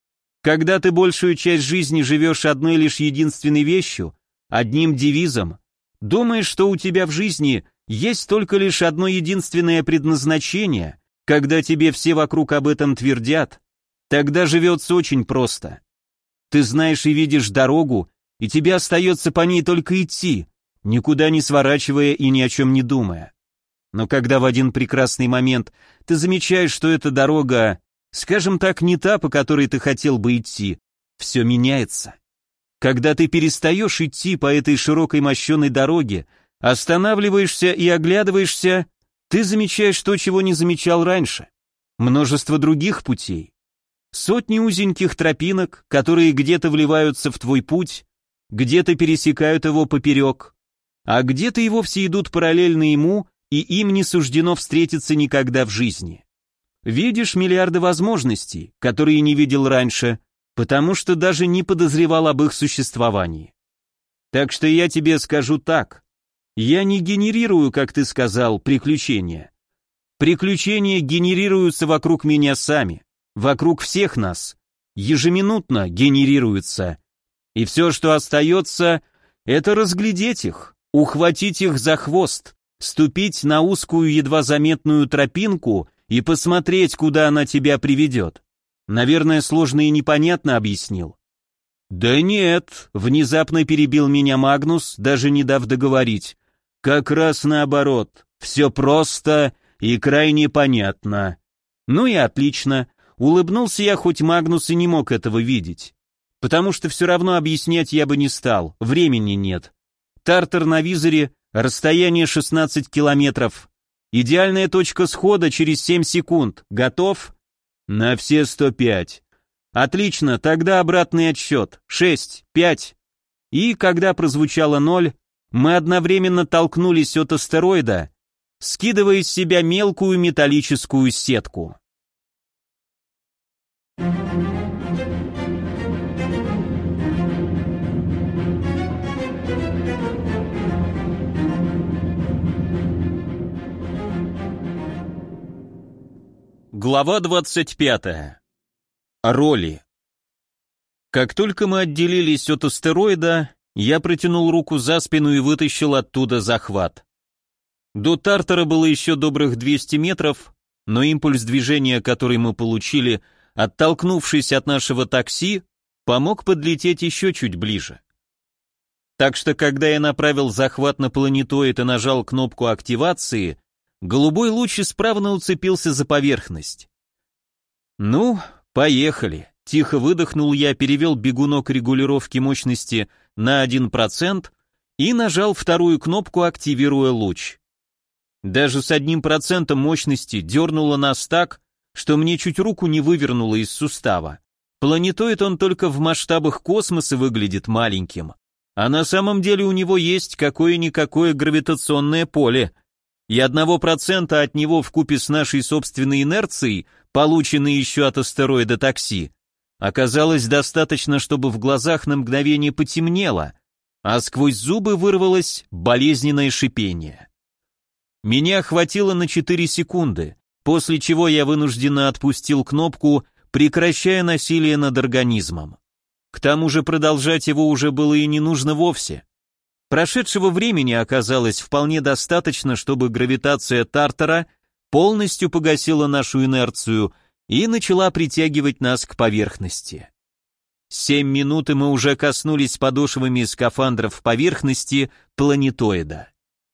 «Когда ты большую часть жизни живешь одной лишь единственной вещью, одним девизом, думаешь, что у тебя в жизни есть только лишь одно единственное предназначение, когда тебе все вокруг об этом твердят, тогда живется очень просто. Ты знаешь и видишь дорогу, и тебе остается по ней только идти, никуда не сворачивая и ни о чем не думая. Но когда в один прекрасный момент ты замечаешь, что эта дорога, скажем так, не та, по которой ты хотел бы идти, все меняется. Когда ты перестаешь идти по этой широкой мощеной дороге, останавливаешься и оглядываешься, ты замечаешь то, чего не замечал раньше. Множество других путей. Сотни узеньких тропинок, которые где-то вливаются в твой путь, где-то пересекают его поперек, а где-то и вовсе идут параллельно ему, и им не суждено встретиться никогда в жизни. Видишь миллиарды возможностей, которые не видел раньше, потому что даже не подозревал об их существовании. Так что я тебе скажу так. Я не генерирую, как ты сказал, приключения. Приключения генерируются вокруг меня сами, вокруг всех нас, ежеминутно генерируются. И все, что остается, это разглядеть их, ухватить их за хвост, ступить на узкую, едва заметную тропинку и посмотреть, куда она тебя приведет. Наверное, сложно и непонятно объяснил. Да нет, внезапно перебил меня Магнус, даже не дав договорить. Как раз наоборот, все просто и крайне понятно. Ну и отлично, улыбнулся я, хоть Магнус и не мог этого видеть. Потому что все равно объяснять я бы не стал, времени нет. Тартар на визоре, расстояние 16 километров. Идеальная точка схода через 7 секунд. Готов? На все 105. Отлично, тогда обратный отсчет. 6, 5. И когда прозвучало 0, мы одновременно толкнулись от астероида, скидывая с себя мелкую металлическую сетку. Глава 25. Роли. Как только мы отделились от астероида, я протянул руку за спину и вытащил оттуда захват. До Тартара было еще добрых 200 метров, но импульс движения, который мы получили, оттолкнувшись от нашего такси, помог подлететь еще чуть ближе. Так что, когда я направил захват на планетоид и нажал кнопку активации, голубой луч исправно уцепился за поверхность. Ну, поехали. Тихо выдохнул я, перевел бегунок регулировки мощности на 1% и нажал вторую кнопку, активируя луч. Даже с 1% мощности дернуло нас так, что мне чуть руку не вывернуло из сустава. Планетоид он только в масштабах космоса выглядит маленьким, а на самом деле у него есть какое-никакое гравитационное поле, и 1% от него вкупе с нашей собственной инерцией, полученной еще от астероида такси, оказалось достаточно, чтобы в глазах на мгновение потемнело, а сквозь зубы вырвалось болезненное шипение. Меня хватило на 4 секунды, после чего я вынужденно отпустил кнопку, прекращая насилие над организмом. К тому же продолжать его уже было и не нужно вовсе. Прошедшего времени оказалось вполне достаточно, чтобы гравитация Тартара полностью погасила нашу инерцию и начала притягивать нас к поверхности. 7 минут, и мы уже коснулись подошвами скафандров поверхности планетоида.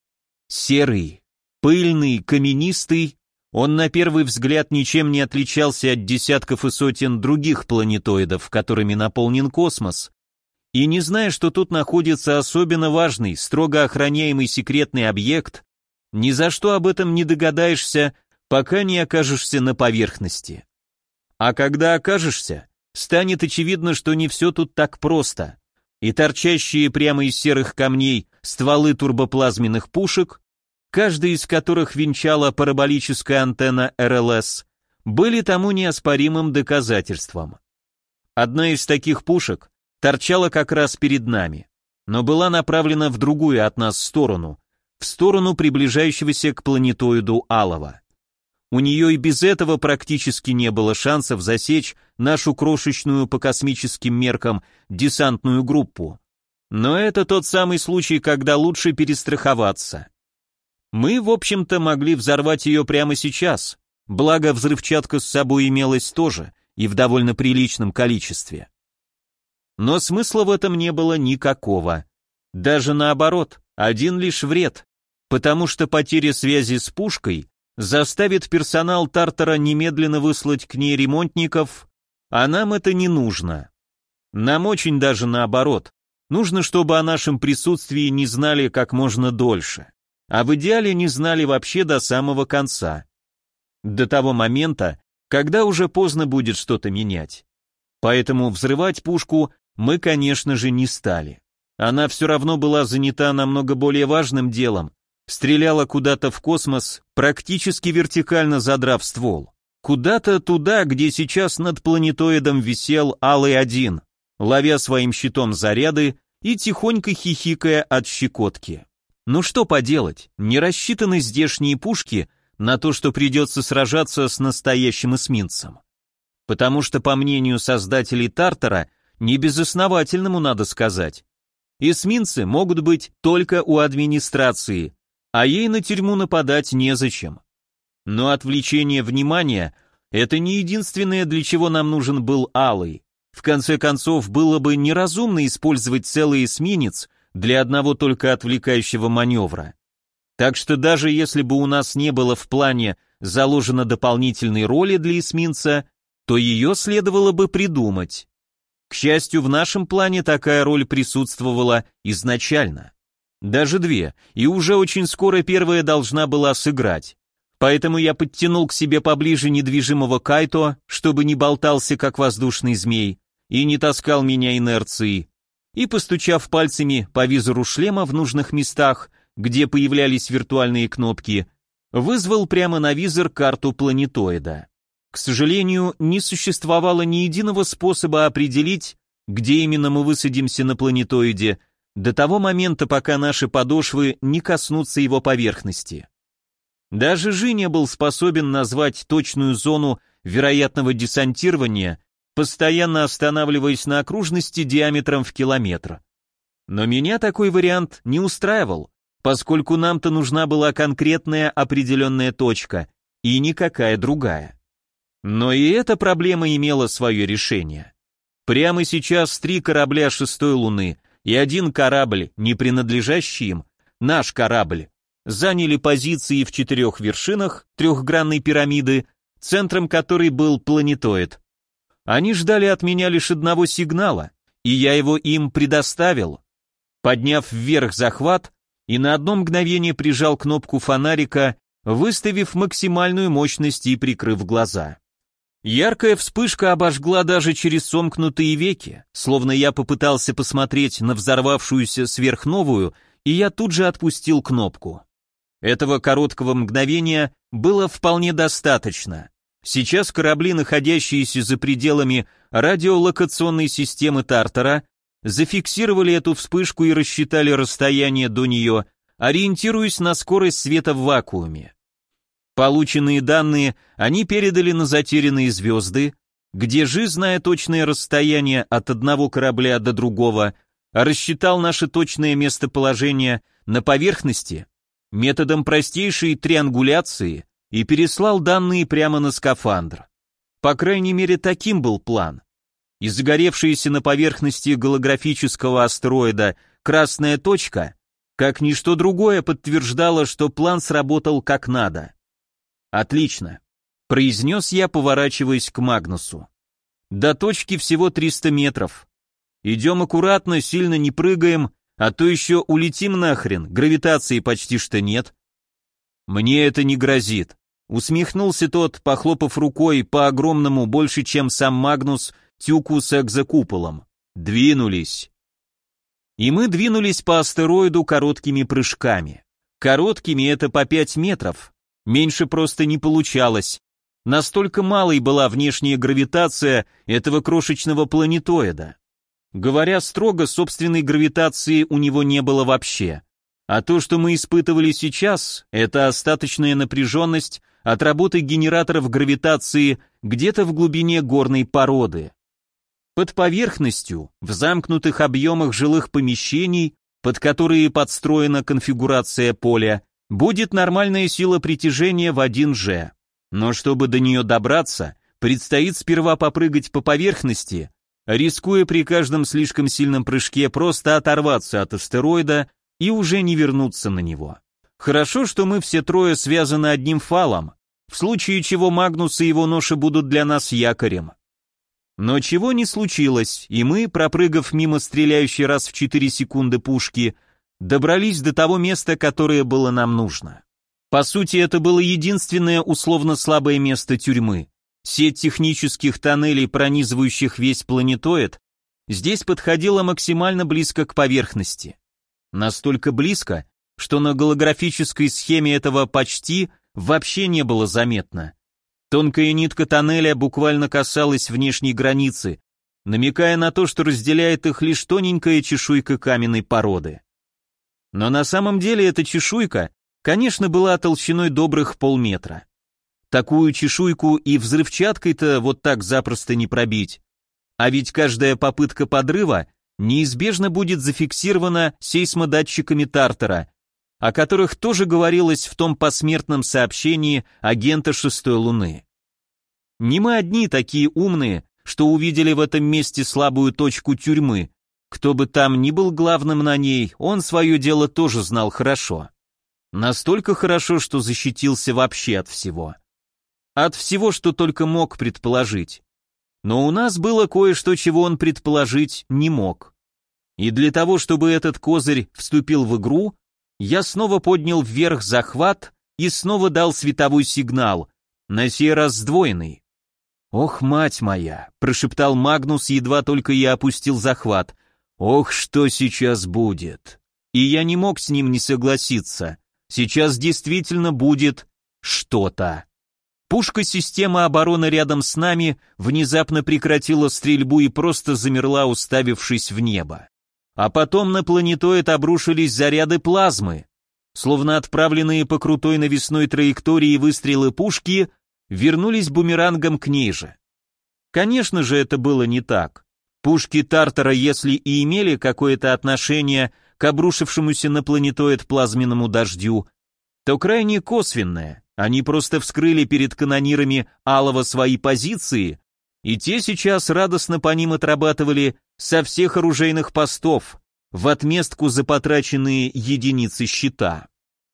Серый, пыльный, каменистый, он на первый взгляд ничем не отличался от десятков и сотен других планетоидов, которыми наполнен космос, и не зная, что тут находится особенно важный, строго охраняемый секретный объект, ни за что об этом не догадаешься, пока не окажешься на поверхности. А когда окажешься, станет очевидно, что не все тут так просто, и торчащие прямо из серых камней стволы турбоплазменных пушек, каждая из которых венчала параболическая антенна РЛС, были тому неоспоримым доказательством. Одна из таких пушек торчала как раз перед нами, но была направлена в другую от нас сторону, в сторону приближающегося к планетоиду Алова. У нее и без этого практически не было шансов засечь нашу крошечную по космическим меркам десантную группу. Но это тот самый случай, когда лучше перестраховаться. Мы, в общем-то, могли взорвать ее прямо сейчас, благо взрывчатка с собой имелась тоже, и в довольно приличном количестве. Но смысла в этом не было никакого. Даже наоборот, один лишь вред, потому что потеря связи с пушкой заставит персонал Тартара немедленно выслать к ней ремонтников, а нам это не нужно. Нам очень даже наоборот. Нужно, чтобы о нашем присутствии не знали как можно дольше, а в идеале не знали вообще до самого конца. До того момента, когда уже поздно будет что-то менять. Поэтому взрывать пушку мы, конечно же, не стали. Она все равно была занята намного более важным делом, стреляла куда-то в космос, практически вертикально задрав ствол. Куда-то туда, где сейчас над планетоидом висел Алый-1, ловя своим щитом заряды и тихонько хихикая от щекотки. Ну что поделать, не рассчитаны здешние пушки на то, что придется сражаться с настоящим эсминцем. Потому что, по мнению создателей Тартара, небезосновательному надо сказать, эсминцы могут быть только у администрации, а ей на тюрьму нападать незачем. Но отвлечение внимания – это не единственное, для чего нам нужен был Алый. В конце концов, было бы неразумно использовать целый эсминец для одного только отвлекающего маневра. Так что даже если бы у нас не было в плане заложено дополнительной роли для эсминца, то ее следовало бы придумать. К счастью, в нашем плане такая роль присутствовала изначально. Даже две, и уже очень скоро первая должна была сыграть. Поэтому я подтянул к себе поближе недвижимого Кайто, чтобы не болтался, как воздушный змей, и не таскал меня инерцией, и, постучав пальцами по визору шлема в нужных местах, где появлялись виртуальные кнопки, вызвал прямо на визор карту планетоида. К сожалению, не существовало ни единого способа определить, где именно мы высадимся на планетоиде, до того момента, пока наши подошвы не коснутся его поверхности. Даже Жи не был способен назвать точную зону вероятного десантирования, постоянно останавливаясь на окружности диаметром в километр. Но меня такой вариант не устраивал, поскольку нам-то нужна была конкретная определенная точка, и никакая другая. Но и эта проблема имела свое решение. Прямо сейчас 3 корабля 6-й Луны и 1 корабль, не принадлежащий им, наш корабль, заняли позиции в 4 вершинах трехгранной пирамиды, центром которой был планетоид. Они ждали от меня лишь одного сигнала, и я его им предоставил. Подняв вверх захват и на одно мгновение прижал кнопку фонарика, выставив максимальную мощность и прикрыв глаза. Яркая вспышка обожгла даже через сомкнутые веки, словно я попытался посмотреть на взорвавшуюся сверхновую, и я тут же отпустил кнопку. Этого короткого мгновения было вполне достаточно. Сейчас корабли, находящиеся за пределами радиолокационной системы Тартара, зафиксировали эту вспышку и рассчитали расстояние до нее, ориентируясь на скорость света в вакууме. Полученные данные они передали на затерянные звезды, где Жи, зная точное расстояние от одного корабля до другого, рассчитал наше точное местоположение на поверхности методом простейшей триангуляции и переслал данные прямо на скафандр. По крайней мере, таким был план. И загоревшаяся на поверхности голографического астероида красная точка, как ничто другое, подтверждала, что план сработал как надо. «Отлично», — произнес я, поворачиваясь к Магнусу. «До точки всего 300 метров. Идем аккуратно, сильно не прыгаем, а то еще улетим нахрен, гравитации почти что нет». «Мне это не грозит», — усмехнулся тот, похлопав рукой по огромному, больше чем сам Магнус, тюку с экзокуполом. «Двинулись». И мы двинулись по астероиду короткими прыжками. Короткими — это по 5 метров. Меньше просто не получалось. Настолько малой была внешняя гравитация этого крошечного планетоида. Говоря строго, собственной гравитации у него не было вообще. А то, что мы испытывали сейчас, это остаточная напряженность от работы генераторов гравитации где-то в глубине горной породы. Под поверхностью, в замкнутых объемах жилых помещений, под которые подстроена конфигурация поля, будет нормальная сила притяжения в 1G. Но чтобы до нее добраться, предстоит сперва попрыгать по поверхности, рискуя при каждом слишком сильном прыжке просто оторваться от астероида и уже не вернуться на него. Хорошо, что мы все трое связаны одним фалом, в случае чего Магнус и его ноша будут для нас якорем. Но чего не случилось, и мы, пропрыгав мимо стреляющей раз в 4 секунды пушки, добрались до того места, которое было нам нужно. По сути, это было единственное условно слабое место тюрьмы. Сеть технических тоннелей, пронизывающих весь планетоид, здесь подходила максимально близко к поверхности. Настолько близко, что на голографической схеме этого почти вообще не было заметно. Тонкая нитка тоннеля буквально касалась внешней границы, намекая на то, что разделяет их лишь тоненькая чешуйка каменной породы. Но на самом деле эта чешуйка, конечно, была толщиной добрых полметра. Такую чешуйку и взрывчаткой-то вот так запросто не пробить. А ведь каждая попытка подрыва неизбежно будет зафиксирована сейсмодатчиками Тартара, о которых тоже говорилось в том посмертном сообщении агента шестой Луны. Не мы одни такие умные, что увидели в этом месте слабую точку тюрьмы. Кто бы там ни был главным на ней, он свое дело тоже знал хорошо. Настолько хорошо, что защитился вообще от всего. От всего, что только мог предположить. Но у нас было кое-что, чего он предположить не мог. И для того, чтобы этот козырь вступил в игру, я снова поднял вверх захват и снова дал световой сигнал, на сей раз сдвоенный. «Ох, мать моя!» — прошептал Магнус, едва только я опустил захват. «Ох, что сейчас будет!» И я не мог с ним не согласиться. Сейчас действительно будет что-то. Пушка системы обороны рядом с нами внезапно прекратила стрельбу и просто замерла, уставившись в небо. А потом на планетоид обрушились заряды плазмы. Словно отправленные по крутой навесной траектории выстрелы пушки вернулись бумерангом к ней же. Конечно же, это было не так. Пушки Тартара, если и имели какое-то отношение к обрушившемуся на планетоид плазменному дождю, то крайне косвенное. Они просто вскрыли перед канонирами Алова свои позиции, и те сейчас радостно по ним отрабатывали со всех оружейных постов, в отместку за потраченные единицы щита.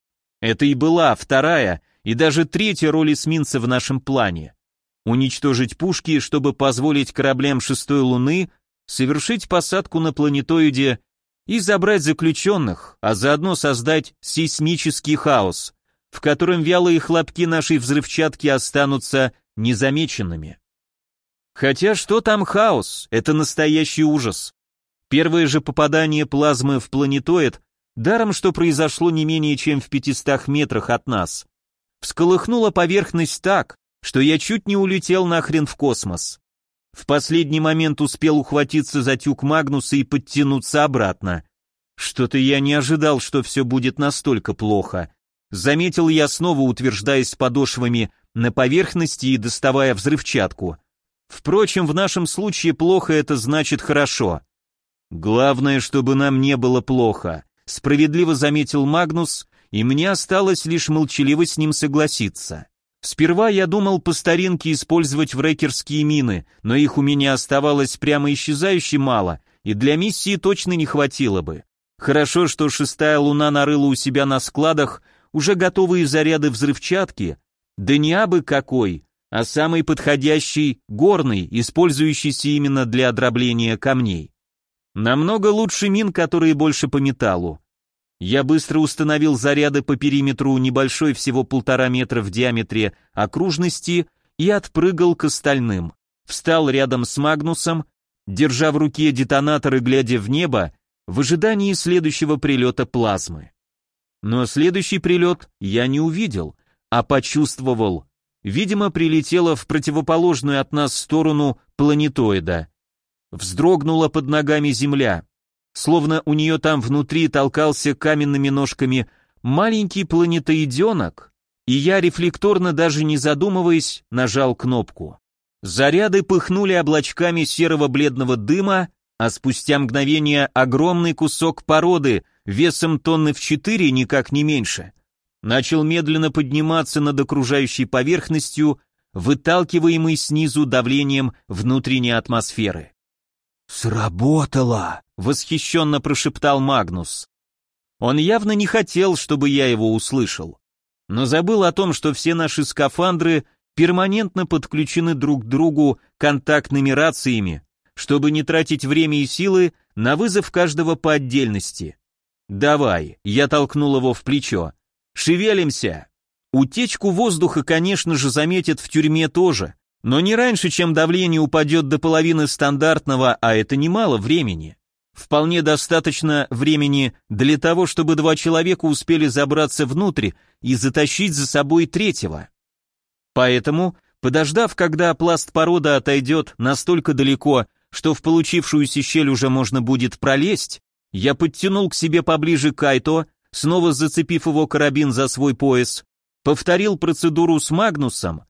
Это и была вторая и даже третья роль эсминца в нашем плане. Уничтожить пушки, чтобы позволить кораблям шестой Луны совершить посадку на планетоиде и забрать заключенных, а заодно создать сейсмический хаос, в котором вялые хлопки нашей взрывчатки останутся незамеченными. Хотя что там хаос, это настоящий ужас. Первое же попадание плазмы в планетоид, даром что произошло не менее чем в 500 метрах от нас, всколыхнуло поверхность так, что я чуть не улетел нахрен в космос. В последний момент успел ухватиться за тюк Магнуса и подтянуться обратно. Что-то я не ожидал, что все будет настолько плохо. Заметил я, снова утверждаясь подошвами на поверхности и доставая взрывчатку. Впрочем, в нашем случае плохо — это значит хорошо. Главное, чтобы нам не было плохо, справедливо заметил Магнус, и мне осталось лишь молчаливо с ним согласиться. Сперва я думал по старинке использовать врекерские мины, но их у меня оставалось прямо исчезающе мало, и для миссии точно не хватило бы. Хорошо, что шестая Луна нарыла у себя на складах уже готовые заряды взрывчатки, да не абы какой, а самый подходящий, горный, использующийся именно для дробления камней. Намного лучше мин, которые больше по металлу. Я быстро установил заряды по периметру небольшой, всего 1,5 метра в диаметре окружности, и отпрыгал к остальным. Встал рядом с Магнусом, держа в руке детонатор и глядя в небо, в ожидании следующего прилета плазмы. Но следующий прилет я не увидел, а почувствовал. Видимо, прилетела в противоположную от нас сторону планетоида. Вздрогнула под ногами земля. Словно у нее там внутри толкался каменными ножками маленький планетоиденок, и я рефлекторно, даже не задумываясь, нажал кнопку. Заряды пыхнули облачками серого бледного дыма, а спустя мгновение огромный кусок породы весом тонны в 4, никак не меньше, начал медленно подниматься над окружающей поверхностью, выталкиваемый снизу давлением внутренней атмосферы. «Сработало!» — восхищенно прошептал Магнус. Он явно не хотел, чтобы я его услышал, но забыл о том, что все наши скафандры перманентно подключены друг к другу контактными рациями, чтобы не тратить время и силы на вызов каждого по отдельности. «Давай», — я толкнул его в плечо, — «шевелимся». Утечку воздуха, конечно же, заметят в тюрьме тоже, но не раньше, чем давление упадет до половины стандартного, а это немало времени. Вполне достаточно времени для того, чтобы 2 человека успели забраться внутрь и затащить за собой третьего. Поэтому Подождав, когда пласт породы отойдет настолько далеко, что в получившуюся щель уже можно будет пролезть, я подтянул к себе поближе Кайто, снова зацепив его карабин за свой пояс, повторил процедуру с Магнусом